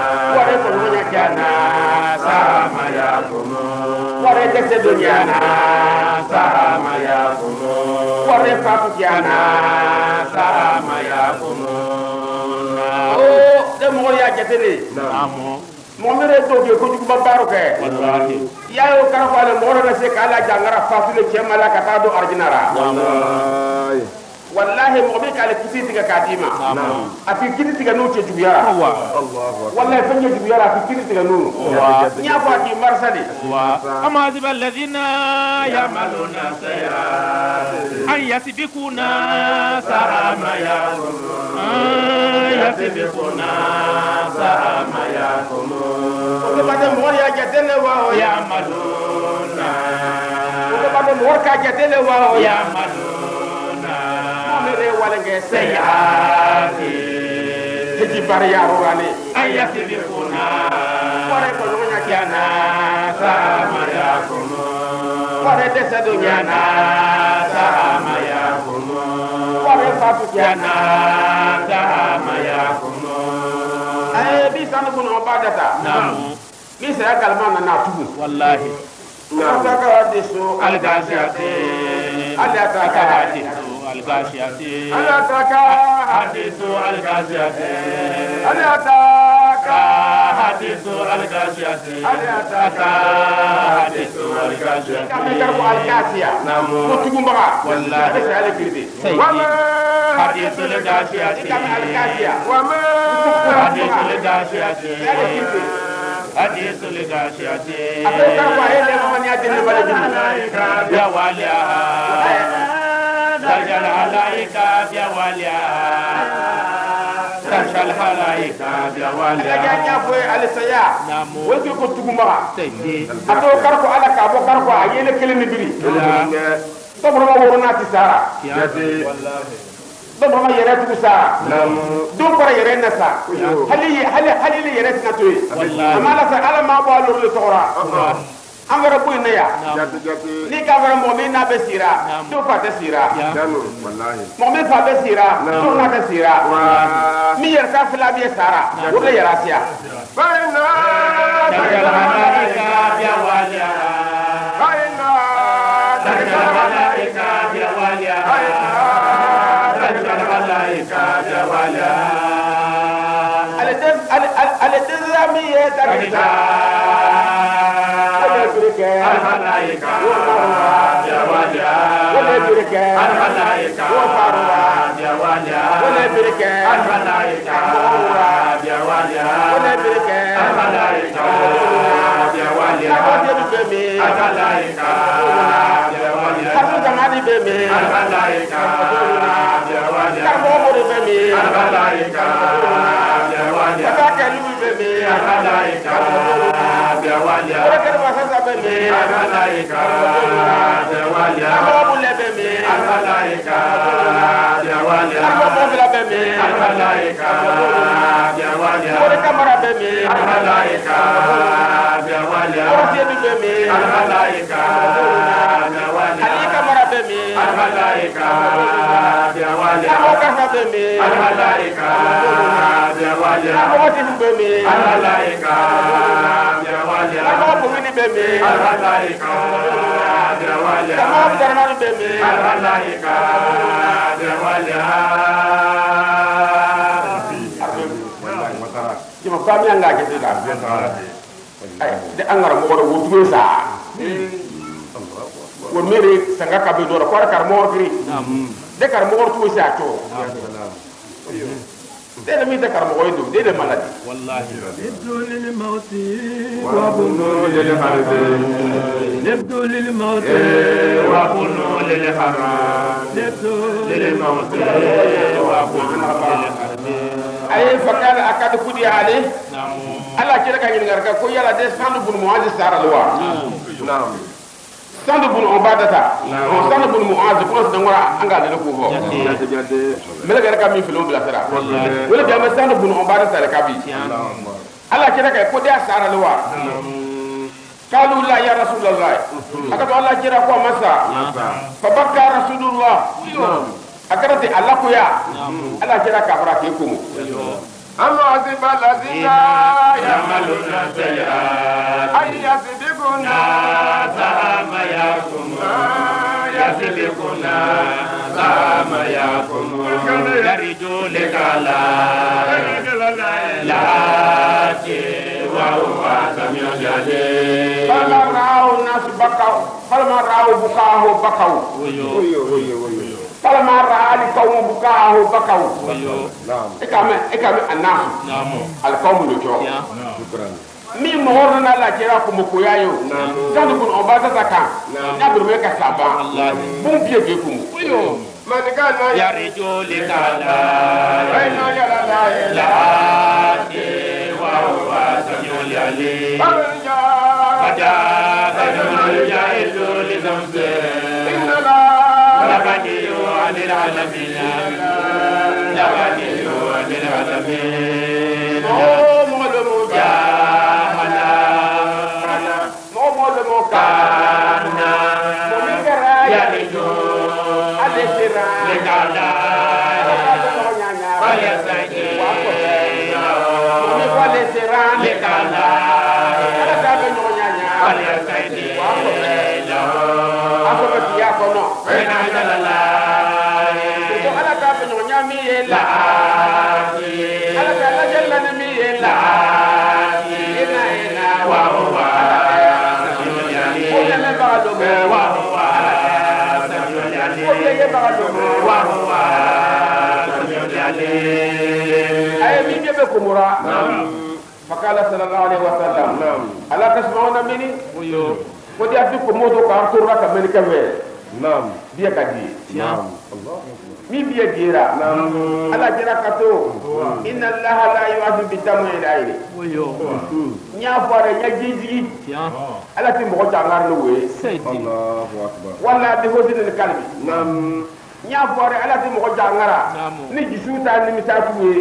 ساء ما يحكمون ورثة دنيانا sama yakumun ورثة فجانا sama yakumun mo ya jatele mo mere to ke ko jugu babaro ke wallahi ya yo kara fale mo na se kala jangara fasule chemala kata do arjinara wallahi mo be kala kiti tiga kadima afi kiti tiga no che juguyara wallahi fanya juguyara afi kiti tiga no nya fa ki marsali أما حسب الذين يعملون سيئات أن يسبقونا ساء ما يحكمون أن يسبقونا ساء ما يحكمون بعد mo ya jatele wa يعملون بعد mo ka jatele wa يعملون mere wala nge سيئات heji bariya rwani أن يسبقونا wala ko no nya كنا ساء ما يحكمون wala desa do كنا nyana ساء ما يحكمون wala fatu كنا jana ساء ما يحكمون ay bi sanu kun obadata نعم mi sa kalma na tubu والله ta ka deso الغاشية ala ta ka حديث الغاشية ala ta ka حديث الغاشية ala ta ka حديث الغاشية حديث الغاشية kami karbo alkasia نعم ko tugu mbaga والله sa ala kirdi سيدي حديث الغاشية kami alkasia حديث الغاشية حديث الغاشية ape karbo hele mani adin bala jinna يا واليا ترجل عليك يا واليا ترجل عليك يا ala واليا nya fo ala saya نعم woke ko tugu mbaga سيدي ato karko ala ka bo karko ayele kelini biri لا to bro worona ti sara يا do bro yere tu sara do ko yere na sa hali yere na to والله amala sa ala ma bo alur le tora angara boy na ya ni ka gara mo mi na be sira do fa te sira mo mi fa be sira do na te sira mi yer ka fila bi sara wo le yera sia ترجل عليك يا واليا ترجل عليك يا واليا ترجل عليك يا واليا ale dezami ye tarika الملائكة يا واليا wala birke الملائكة يا واليا wala birke الملائكة يا واليا wala birke الملائكة jawaliya Abadu beme almalaika jawaliya Hasu jamani beme almalaika jawaliya Karbo beme almalaika jawaliya Kakelu beme almalaika jawaliya Orekere masasa beme almalaika jawaliya Ababu beme almalaika jawaliya Ababu beme almalaika jawaliya Orekamara beme almalaika jawaliya Orekedu beme almalaika jawaliya Alikamara beme almalaika jawaliya Abokasa beme almalaika jawaliya Abotifu beme almalaika jawaliya Ababu wini beme almalaika jawaliya Ababu darmani beme almalaika jawaliya Jima fami anga ke da ay de angara mo do wutu sa won mere sanga ka be do ko kar mo gri de kar mo tu sa to de le mi de kar mo do de le maladi wallahi يبدو للموت وظنوا للحرب يبدو للموت وظنوا للحرام يبدو للموت وظنوا للحرب ay fakal akad kudi ale ala kira ka ngin ngarka ko yala de sandu bun muaz sara lwa naam sandu bun obadata o sandu bun muaz ko so ngora anga de ko bo mele gar ka mi filo bila sara wala bi am sandu bun obadata ka bi ala kira ka ko de sara lwa qalu la ya rasulullah akado ala kira ko masa fa bakka rasulullah akarate alla ko ya ala kira ka fara ke ko amma asiba lazina يعملون السيئات ay yasbikuna سما يكون يسبقنا سما يكون يرجو لك لا وهو سميع العليم falma ra'u nas bakaw falma ra'u bukahu bakaw falma ra'ali qawmu bukahu bakaw ikame anas al qawmu lo jo mi mo na la kira ko mo ko yayo sandu kun on bata taka na bi me ka saba bum biye ge ko man kana يرجو لك ayna ya la لا وهو سميع العليم ya فجاء الجاهل لزمزه inna la لبني عن العالمين لبني عن العالمين o mo le mo يا ka هلا mo le mo ka كان mo mi kara ya يرجو ale sira لك لا فيستجيب mi ko le sira لك لا ala ta be no nyanya فيستجيب له aso be ya ko no فإن عجل الله ko ala ta be no nyami ye la ala ta la jalla na mi ye la ina ina wa وهو سميع ko ne العليم me ba do me wa وهو سميع ko ne العليم ba do me وهو سميع العليم ay mi be ko mura fakala sallallahu alaihi wasallam ala tasmauna mini ko di ati ko moto ka to ra ka men ka we naam biya ka di naam allah mi biya gira ala jira ka to inna allaha la yu'adhibu bidamu ila ayni nya fare nya jiji ala ti mo jangar no we allahu akbar wala bi hodin al kalbi naam nya fare ala ti mo jangara ni jisuta ni mitatu we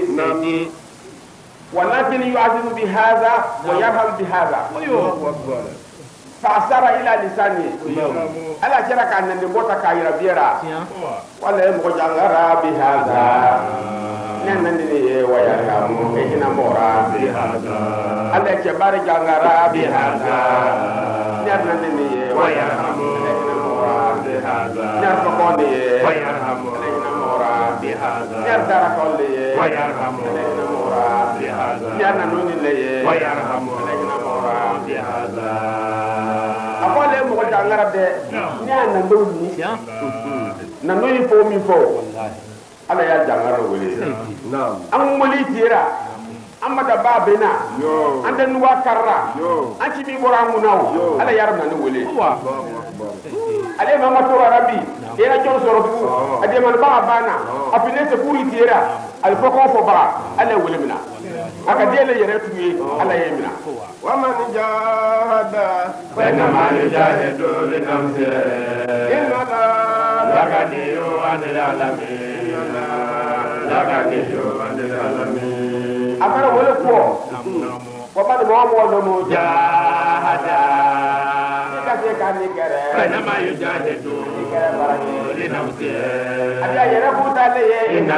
ولكن يعذب بهذا ويرحم بهذا allahu akbar فأسر إلى لسانه ألا شرك أن نبوتا كايرا بيرا ولا يمكن جانغرا بهذا ننني ويرحم إحنا مورا بهذا ألا كبار جانغرا بهذا ننني ويرحم إحنا مورا بهذا نرفقوني ويرحم إحنا مورا بهذا نرترقوني ويرحم إحنا مورا بهذا نرنوني ويرحم إحنا مورا بهذا akole mo ko jangara de ni an nan do ni nan no yi fo mi fo ala ya jangara wele naam an moli tira amada babena ande nuwa karra anti bi bora munaw ala yaram na wole ale mama to arabi era jor soro fu ade man ba bana apine se puri tira al foko fo ba ala wole mina aka dele yere tuye ala yemina wa man jahada fa inma yujahidu li nafsihi inna laqadiru anil alamin laqadiru anil alamin akara wole ko wa man mo mo jahada kase kani kere fa inma yujahidu li nafsihi ada yere ko dale ye inna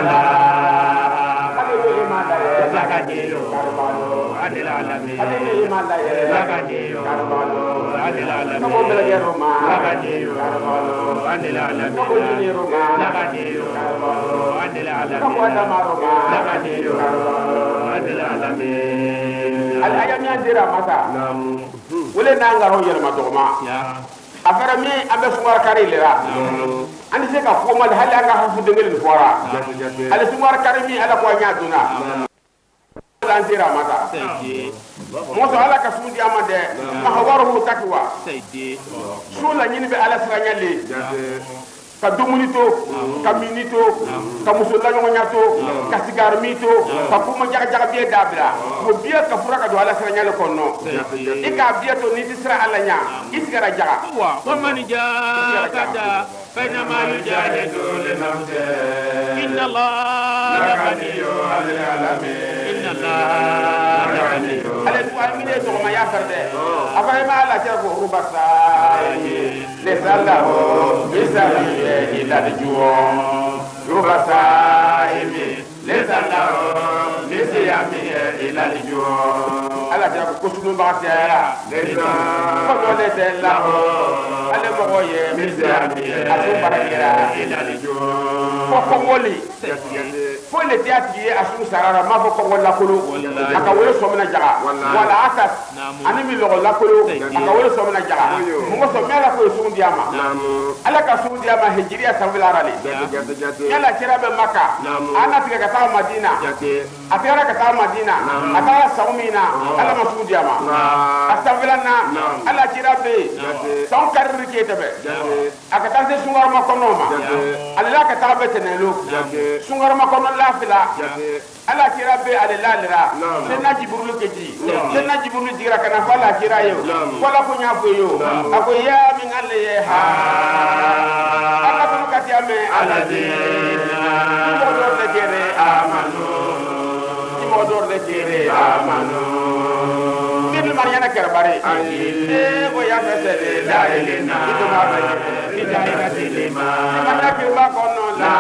laqadiru anil alamin adele manda yere laqadiru anil alamin ko bela yero ma laqadiru anil alamin ko dinero ma laqadiru anil ko alamin ada maro ma laqadiru anil alamin al ayami andira mata nam wole nangaro yere ma to ma ya afara mi ambe sumar kari lera andi se ka ko mal hali anga hafu de ngel fora ala sumar kari mi ala ko nya duna andira mata moto ala ka sundi amade ma hawaru takwa sula nyini be ala sranya le ka dumunito ka minito ka musola nyato ka sigar mito ka kuma jaga jaga be dabra mo biya ka fura ka do ala sranya le konno e ka biya to ni tisra ala nya isgara jaga wa man jahada fa inma yujahidu li nafsihi inna allaha laqadiru anil alamin inna allaha laqadiru ale to amine to ma ya farde afare ma ala jago rubasa les allahu bisabi ila dijuo rubasa les allahu bisiyami ila dijuo ala jago ko sunu ba tera ko do le tella ale mo ye bisiyami asu barakira ila dijuo ko woli fo le tiati asu sarara ma ko wala kulu aka wala so mena jaga wala asas ani mi logo la kulu aka wala so mena jaga mo so mela ko su ndiama ala ka su ndiama hijriya sabila rali yala kira be maka ana tiga ka ta madina atira ka ta madina atara saumina ala ma su ndiama asabila na ala kira be son karri ke tebe aka ta se sungar ma kono ma ala ka ta be tenelo sungar ma kono la fila ala kira be ale lalira senna jibrulu keji senna jibrulu digra kana fala kira yo wala ko nya fo yo ako ya min alle ye ha aka ko kati ame alladina modor le kere amanu modor le kere amanu bin mariana karbare e bo ya fete la elena ito ma ba ni daira dilema mana kirba kono la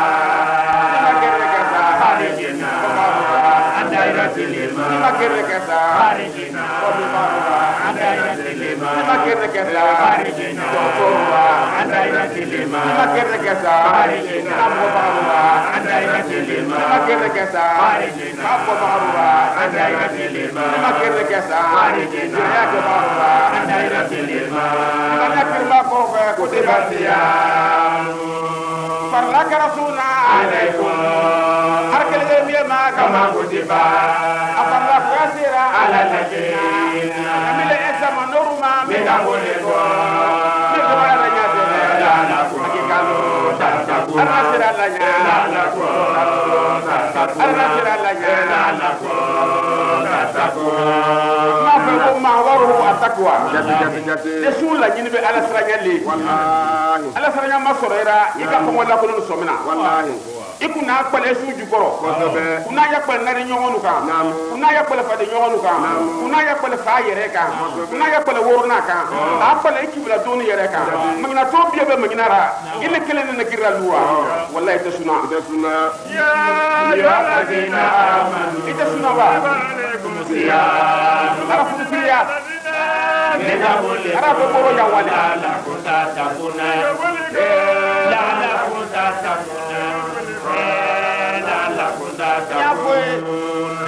makere kesa harijina andaira dilema makere kesa harijina towa andaira dilema makere kesa harijina abobawa andaira dilema makere kesa harijina abobawa andaira dilema makere kesa harijina abobawa andaira dilema makere ma ko ko debatia parla karasuna alaikum harkele mi ma kama kutiba apalla kasira ala lajina amile esa manoruma me ngole ko me kama la nya de la ko kikalo tataku ala sira la nya la ko ala sira la nya la ko tataku ma fa ko ma waru atakwa desul la nyini be ala sira nya le wallahi ala sira nya ma sorera ika ko wala ko no somina wallahi ikuna kpale su jukoro kuna ya kpale nari nyongonu kan kuna ya kpale fade nyongonu kan kuna ya kpale fa yere kan kuna ya kpale worna kan a kpale ikibla doni yere kan magna to biye be magna ra ile kele ne nakira luwa wallahi tasuna ya ladina amanu ita suna ba alaikum siyam arafu siyam arafu boro ya wala la kunta takuna la kunta takuna ya fue ya me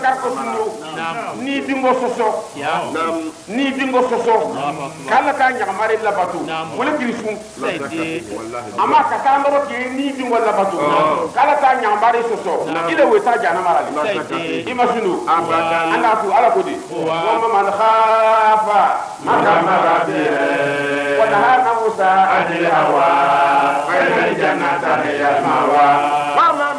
karko sundo ni dingo soso ni dingo soso kala ka nyamare la batu wala kirisu ama ka ka ndoro ke ni dingo la batu kala ka nyamare soso ile weta jana marali ima sunu anda tu ala kodi wa man khafa makama rabbi wa nahana musa anil hawa fa inal jannata hiya al mawa wa man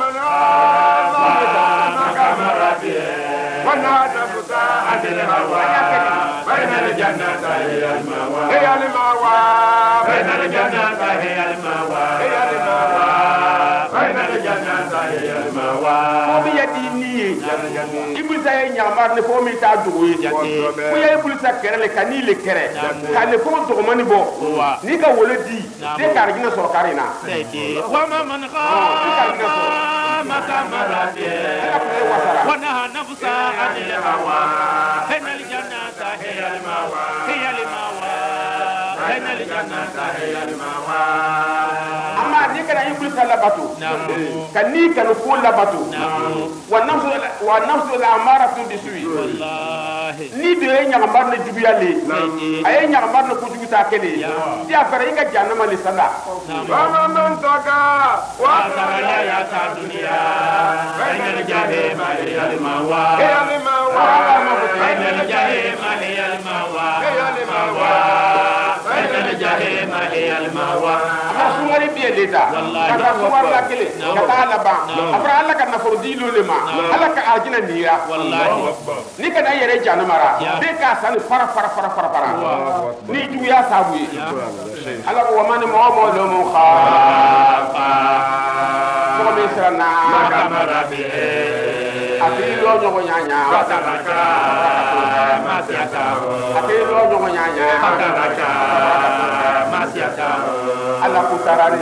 makama rabbi wa nahana musa anil hawa fa inal jannata hiya al mawa hiya al mawa fa inal jannata hiya al mawa hiya al mawa fa inal jannata hiya al mawa ko yadi ni ibulisa ye nyamar ne fo mi ta dugo ye ko ye ibulisa kere ka ni le kere ka le ko to mani bo ni ka wole di de kar gina so karina wa man khafa makama rabbi wa naha nafsa anil hawa inal jannata hiya al mawa hiya al mawa inal jannata hiya al mawa amma ni kana ibulisa la batu ka ni ka ko la batu wa nafsu la amara tu bisui wallahi ni de nyambar ne jubiyale ay nyambar ne ko jubuta kele ti afare inga jannama li sala wa man taka wa tara ya ta dunya bainal jahim al mawa al mawa bainal jahim al mawa al mawa bainal jahim al mawa asungari biye leta kata suwar la kele kata ala ba afra alla ka nafur di lolema alla ka ajina nira wallahi ni kada yere janamara be ka san fara ni juya sabu alla ko man mo lo mo khafa ko be sirana makamara be ati lo nyogo nyanya wataraka masiaka ati lo nyogo nyanya wataraka masiaka alla ku tarari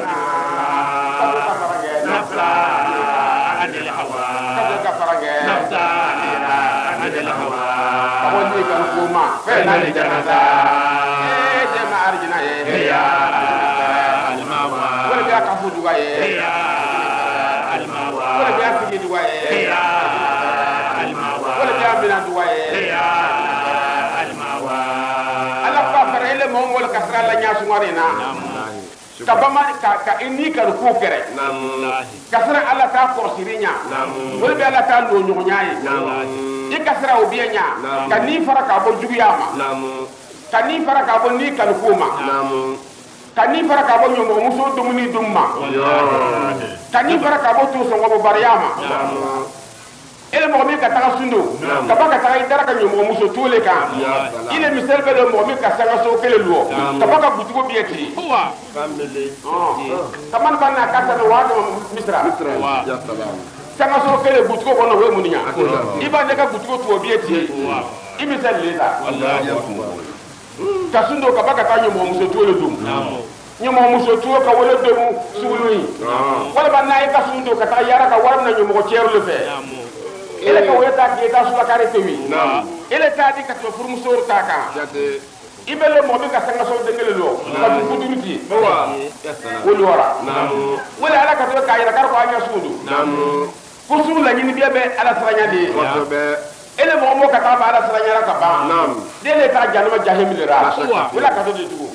nafsa anil hawa nafsa anil hawa awoni kan kuma fena ni janata jema arjina ya al mawa wala ga ka fudu waye ya al mawa wala ga ki di waye ya al mawa wala ga mina du waye ya al mawa ala fa farele mo wala kasra la nya sumarina kabama ka ini ka ko kere kasra alla ta korsirinya wol be alla ta no nyonyaayi e kasra o bienya ka ni fara ka bo jugiyama ka ni fara ka bo ni kan kuma ka ni fara ka bo nyomo muso dumuni dumma ka ni fara ka bo to so ngo bariyama ele mo mi ka ta sundo ka ba ka ta idara ka nyomo muso tole ka ile misel be mo mi ka sanga so kele luo ka ba ka butugo bieti wa family kaman banna ka ta wa misra ya salam sanga so kele butugo kono we muninya iba ne ka butugo to bieti ibi sel leta wallahi ka sundo ka ba ka ta nyomo muso tole dum nyomo muso tuo ka wala dum suluyi wala banna ka sundo ka ta yara ka warna nyomo ko cheru le fe ele ka weta ki ta sula kare tewi ele ta di ka to furum sor ta ka ibele mo bi ka sanga so dengele lo ka du fuduruti wala wala wala ala ka to ka ira kar ko anya sundu ko sulu la nyini bebe ala saranya di ele mo ka ta ba ala saranya ka ba dele ta januma jahimil ra wala ka to di tugo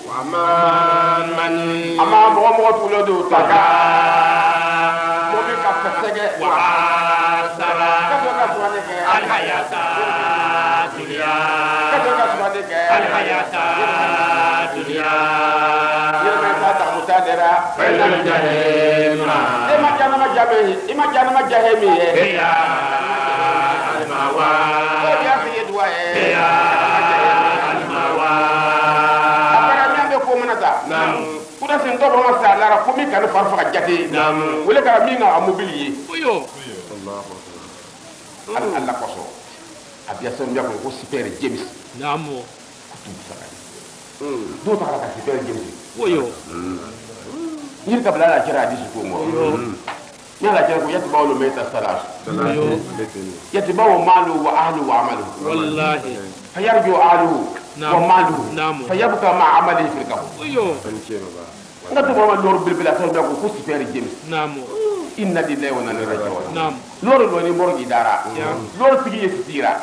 ama mo to lo do ta ka mo bi ka sege wa al-hayata dunya al-hayata dunya yema ta mutadera fa'al jahim ima janama jahimi ya al-mawa ya sayyidwa ya al-mawa akara nyambe ko manata kuda sen to ba masa lara ko mi kan farfa jati wala ka mi nga amobili oyo Allah koso abia so mbia ko super James namo kutu sara do ta ka super James oyo yir ka bala jara di ko mo ya la jara ko yati bawlo meta salas yati bawo malu wa ahlu wa amalu wallahi fayarju ahlu wa malu fayabqa ma amali fil qabr oyo ngatu bo ma lor bil bila so mbia ko super James namo inna lillahi wa inna ilaihi raji'un naam lor lo ni morgi dara lor tigi yesira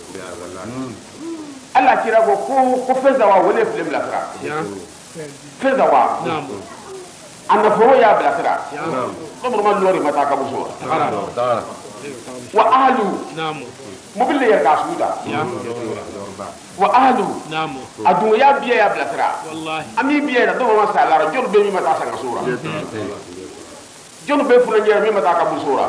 Allah kira ko fezawa wala film la fra fezawa naam anna fo ya bla fra naam ko mo lori mata ka buso wa ahlu naam mobile ya kasuda wa ahlu naam adu ya biya ya bla fra wallahi ami biya da do ma sala jor be mi mata sa sura jor be fu la mi mata ka busura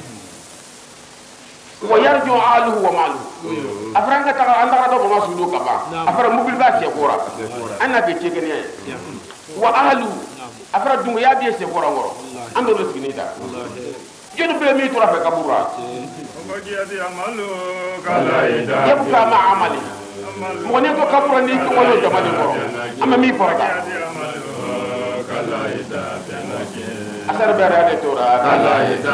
wa yarju aluhu wa maluhu afranga ta anda do ma sudu ka ba afra mobile ba ci ko ra anna be ci gene wa ahlu afra du ya biya se ko ra ngoro ando do finita jor be mi to ra ka burra yebu ka ma amali mo ne ko kabura ni ko wala jamani ko amma mi forata asar bere de tora kalaida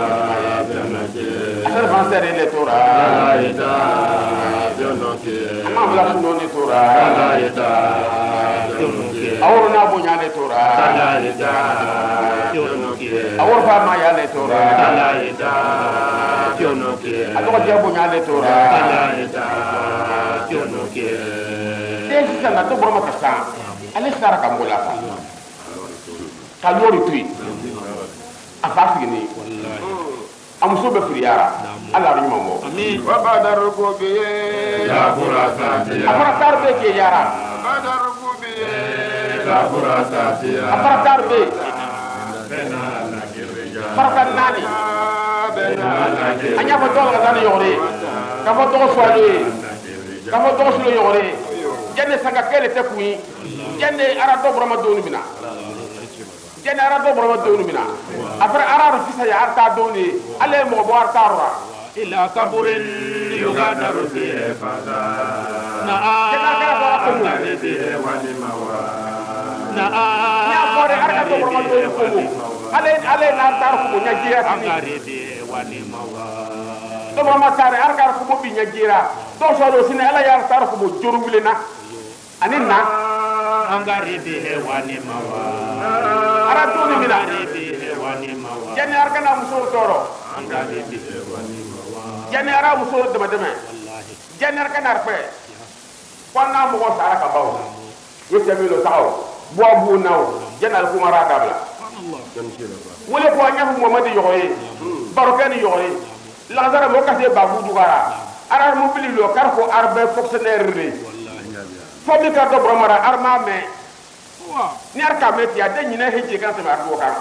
asar fansere le tora kalaida jonoke amma la suno ni tora kalaida jonoke awro na bo nyane tora kalaida jonoke awro fa ma ya le tora kalaida jonoke adoko jabo nyane tora kalaida jonoke desi sana to boroma kasa ale sara kambola ka kalori tui afasi ni amuso be friyara ala ni mamo amin wa badaru ko be la qurasati afara tarbe ke yara badaru ko be la qurasati afara tarbe bena la kirja farkan nani bena la kirja anya ko dol ga yore ka ko to swale ka ko to swale yore jenne sanga kele te kuyi jenne ara do brama doni bina jenne ara do brama doni bina après ara fisa ya arta doni ale mo bo arta ra ila kaburin yugadaru fi fada na bi wani mawa na ya bore arka do brama doni ko ale na arta ko nyajiya angari bi wani mawa do brama tare arka ko bi nyajiya do so do sine ala ya arta ko jorumilena aninna angari bi wani mawa ara doni mina jani arkana musor toro angari bi wani mawa jani ara musor dama dama wallahi jani arkana arpe kwana mo ko sara ka bawo yete mi lo taw bobu naw jani al kumara dabla wala ko nyafu momadi yoy barokani yoy lazara mo kase babu dugara ara mo bili lo kar ko arbe fonctionnaire re fobi ka do bromara arma me ni arka meti ya de nyina heji kan se ma ko kan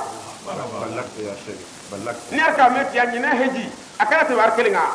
ni arka meti ya nyina heji akana te war kelinga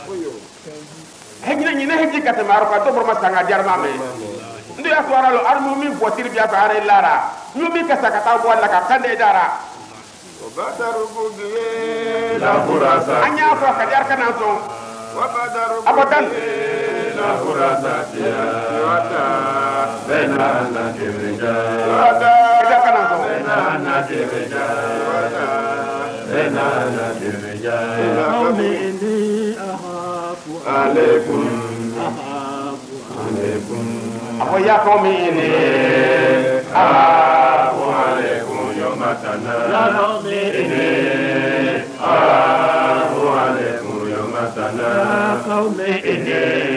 heji nyina heji ka te mar ko do broma sanga di arma me ndu ya so aralo armu mi voiture bi ata are lara ñu mi ka sakata bo la ka kande dara badaru bugi la burasa anya ko ka jar kana so wa badaru abadan la burasa ya wata bena na kirja wata ka kana so bena na kirja wata bena na kirja amini ahafu alaikum alaikum apo ya ko mi ni ahafu alaikum yomatana ya mi ni ahafu alaikum yomatana qaumi inni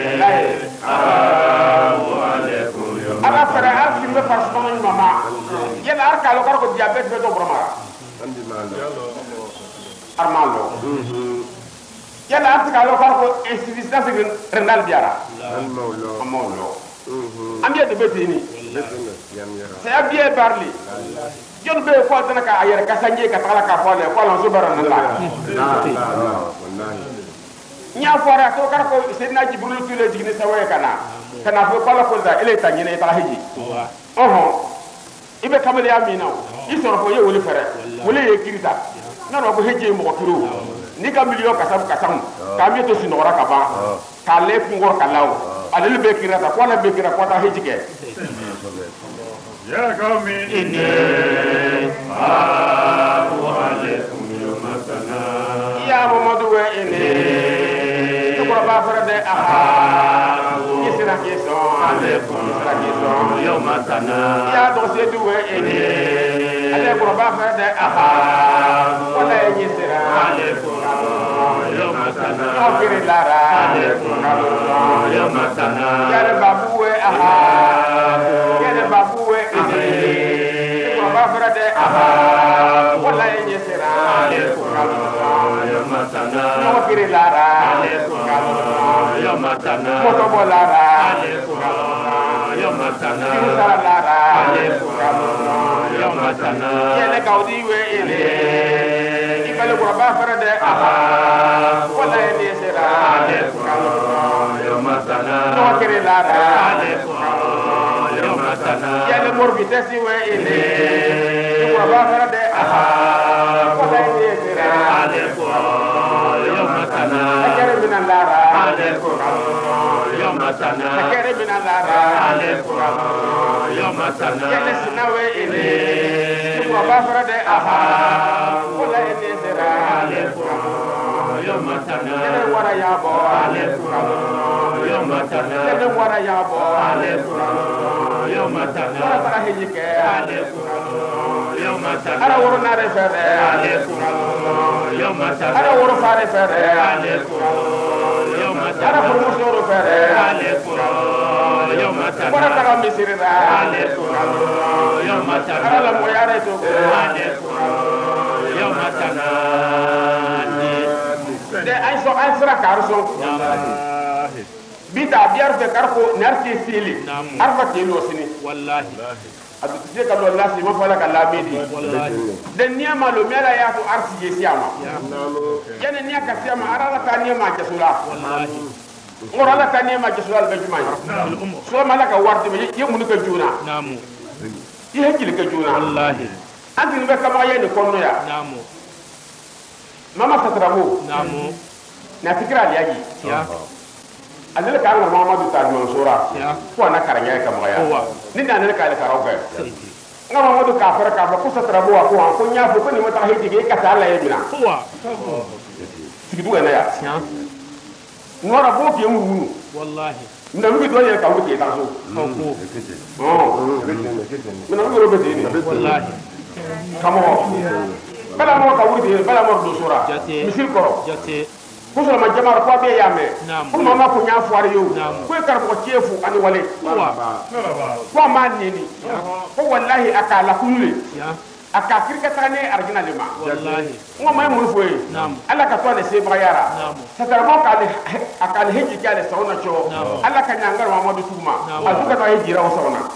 ahafu alaikum yomatana ala fara arki me farstone mama yela arka lo ko diabete be do broma andi malo armando yela arka lo ko insuffisance renale biara amolo ambiye de betini c'est bien parler jon be ko tan ka ayere ka sanje ka tala ka fole ko lon subhanahu wa ta'ala nya fora to kar ko sedna jibril tule digni sawe kana fo ko la ko da ele ta nyine ta hiji ibe kamale amina isoro fo ye woli fere woli ye kirita nano ko heje mo kiro ni ka milio ka sab ka sam ka mi to sinora ka ba ka le ngor ka law ale be kirata ko na be kira ko ta heji ke ya qaumi inni ahafu alaikum yomatana ya muhammadu wa inni to ko ba fara de ahafu kisira kiso alaikum yomatana ya do se du wa inni ale ko ba fara de ahafu wala Nyokiri lara Yere babuwe aha Yere babuwe Kwa frade aha Wala yenye sera Nyokiri lara Motobo lara Kisara lara Yele kaudiwe ile Ibale kwa frade aha Wala yenye sera Nyokiri lara Yele morbitesi we ile Kwa frade aha Wala yenye sera Akere minalara Akere minalara Yele sinawe ile Kwa frade aha Wala yenye sera Yele wara yabo Yele wara yabo Wara taka hijike Ara woro nare fere Ara woro fare fere Ara promotion fere Wara taka misirira Ara la moyare to De aiso aisra karso Bita biar fe karko narti sili arfa kilo sini wallahi adu tije ka do lasi ma fala ka labidi den niya malo mela ya to arsi je siama yana niya ka siama arala ta niya ma kesula wallahi ngora la ta niya ma kesula be jumay so malaka warti be yemu ka juna namu ye hekil ka juna wallahi antin be kama yene konno ya namu mama satramu namu na fikra aliyaji ya alele ka ngam Muhammadu ta Mansura ko na karanya ka moya ni da ne ka le karaw ka ngam Muhammadu ka fara ka ba ko satrabu wa ko nya fo ko ni mata hiji ke ka ta la yebina sigidu na ya ngora bo ke mu wallahi nda mi do ye ka mu ke ta so mina mi ro be ni wallahi kamo bala mo ka wuri bala mo do sura misil koro Kuso ma jamar ko be yame ko mama ko nya fuare yo ko kar ko chefu ani wale ko ma nini ko wallahi akala kulli aka kirka tane argina lema wallahi ngo may mun foye alla ka to ne se bayara satara mo ka ne akal heji kale sawna cho alla ka nyangar Muhammadu tuma azuka ta hijira o sawna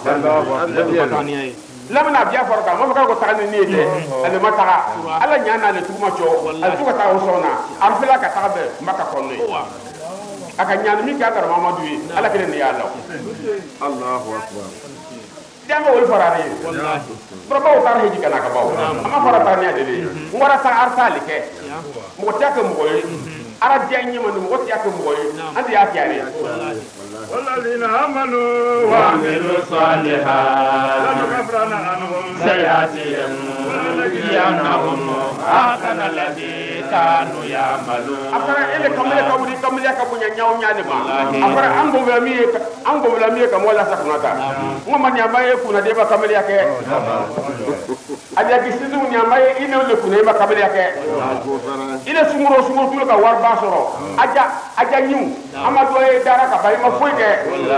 lamna biya farka mo ka ko tane ni de ale mata alla nyana le tuma cho azuka ta o sawna arfila ka tabe maka konno aka nyana mi ka gar Muhammadu yi alla kene ni ya Allahu akbar jango wol farani wallahi proba o tar heji kana ka bawo ama fara tar ni adede ngora sa arsali ke mo tiaka mo koy ara janyi man mo tiaka mo koy andi ya kiare والذين آمنوا وعملوا الصالحات لنكفرن عنهم سيئاتهم ولنجزينهم أحسن الذي كانوا يعملون après ele kamele ka wuri kamele ka bunya nyaw nyaani ba après ango la mi ka mo la saknata ngoma nyamba e kuna de ba kamele yake aja gisidu nyamba e ine le kuna ba kamele yake ile sumuro tulo ka war ba soro aja nyu amado e dara ka bay ma foy ke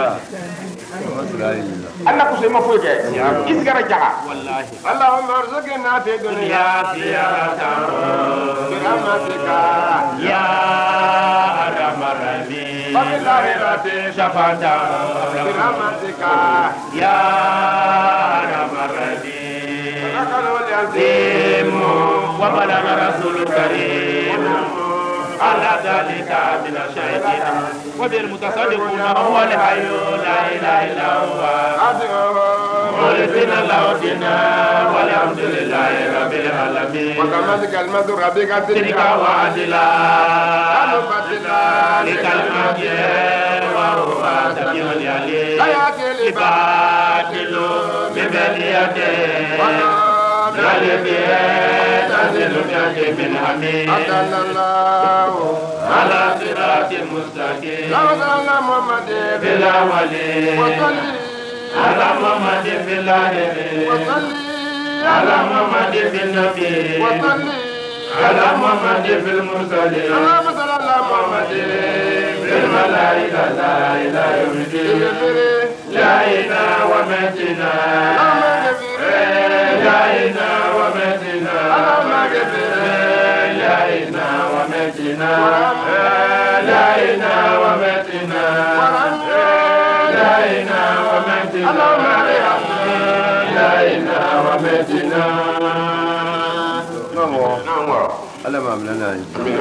Allah ko sema foy ke isgara jaga wallahi Allahumma arzuqna fi dunya ziyaratan birahmatika يا أرحم الراحمين وبالآخرة شفاعة برحمتك يا أرحم الراحمين وبلغ رسول الكريم على ذلك من الشاهدين وبالمتصدقون هو الحي لا إله إلا هو مولدنا لودنا والحمد لله رب العالمين وكما كلمة ربك تلك وعدلا لكلمة وهو سميع العليم لباطل من بين يديه ذلك تنزل من حميد أدل الله على صراط مستقيم صلى محمد في الأولين وصلي على محمد في الآخرين وصلي على محمد في النبي وصلي على محمد في المرسلين اللهم صل على محمد في الملائكة لا إله يوم الدين جاهنا ومتنا جاهنا ومتنا جاهنا ومتنا جاهنا ومتنا جاهنا ومتنا جاهنا ومتنا ala ma amina na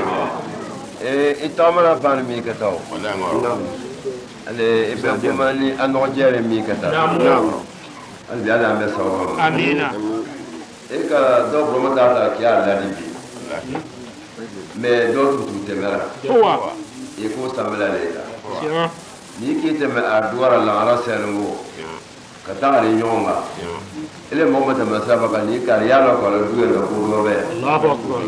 itamana fan mi ka taw ale ibrahima ni ano jere mi ka taw ale ala me sawa amina ka do broma ta ki ala ni bi mais do tu temera towa ko samela le tiens ni ki temera adwara la ala senu ka ta ni nyonga ele mo mata masaba ka ni ka ya lo ko lo du lo ko lo be Allahu akbar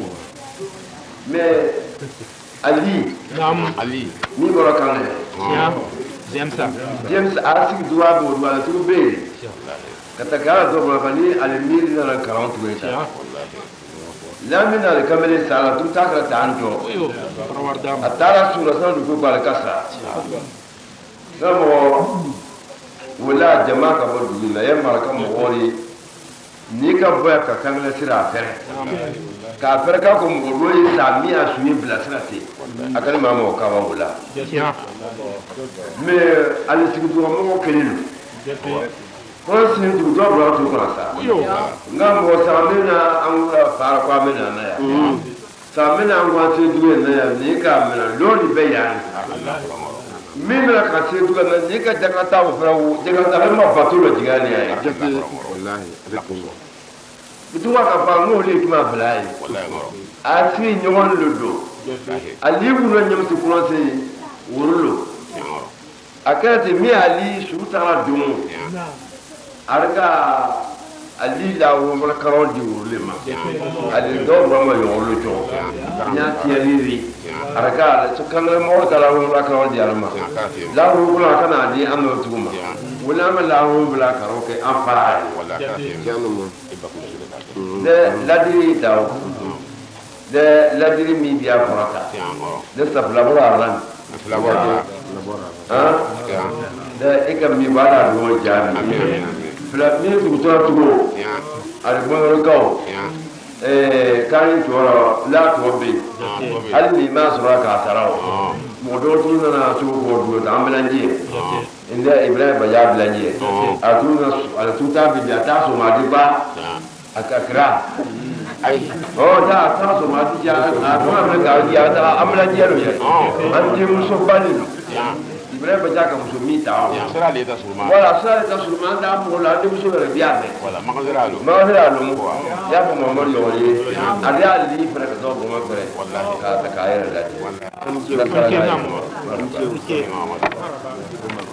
mais Ali nam Ali ni bora kan tiens j'aime ça James asik duwa bo duwa tu be kata kala do bora kan ni al mil na 40 weta la min al kamele sala tu takra tanto yo rawardam atara sura sa du ko bal kasa samo wala jama ka bo du la yamma ka mo wori ni ka boya ka kamele sira fere ka fere ka ko mo royi sami asumi blasrate akani mama o ka wa wala tiens mais ali sigi du mo kelinu ko sin du do bra to ko sa yo ngam mo samina an fara kwa mina na ya samina an wa se du na ya ni ka mina lori be ya min la ka se du na ni ka daga ta wo fra wo daga ta ma batulo jigani ya wallahi alaikum bituma ka fa mo le kuma blai asi nyon ludo ali wulo nyam ti français wulo akati mi ali sutara dum arka ali la wo la karon di wulo ma ali do rama yo lo jo nya ti ali ri arka to kan mo kala wo la karon di alma la wo ko la kana di amno tuma wala ma la wo la karon ke afara de ladiri daw de ladiri mi biya korata de sablabura ran de ikam mi bala do jami fla mi du to to al mo ko kan to la to be al mi ma sura ka tarawo mo do to na to ko do amlanji inda ibrahim ba ya blanje atuna al tuta bi ta so ma di ba akakra ai da ta so ma di ja a ko amna ga ya ta amlanji lo ya an ji muso bani ibrahim ba ja ka muso mi ta sira le ta sulma wala sira ta sulma da mo la de muso re biya me wala magazira lo ya ba mo mo yo ye ali ali fere ka do mo fere wallahi ka ta ka ya da wallahi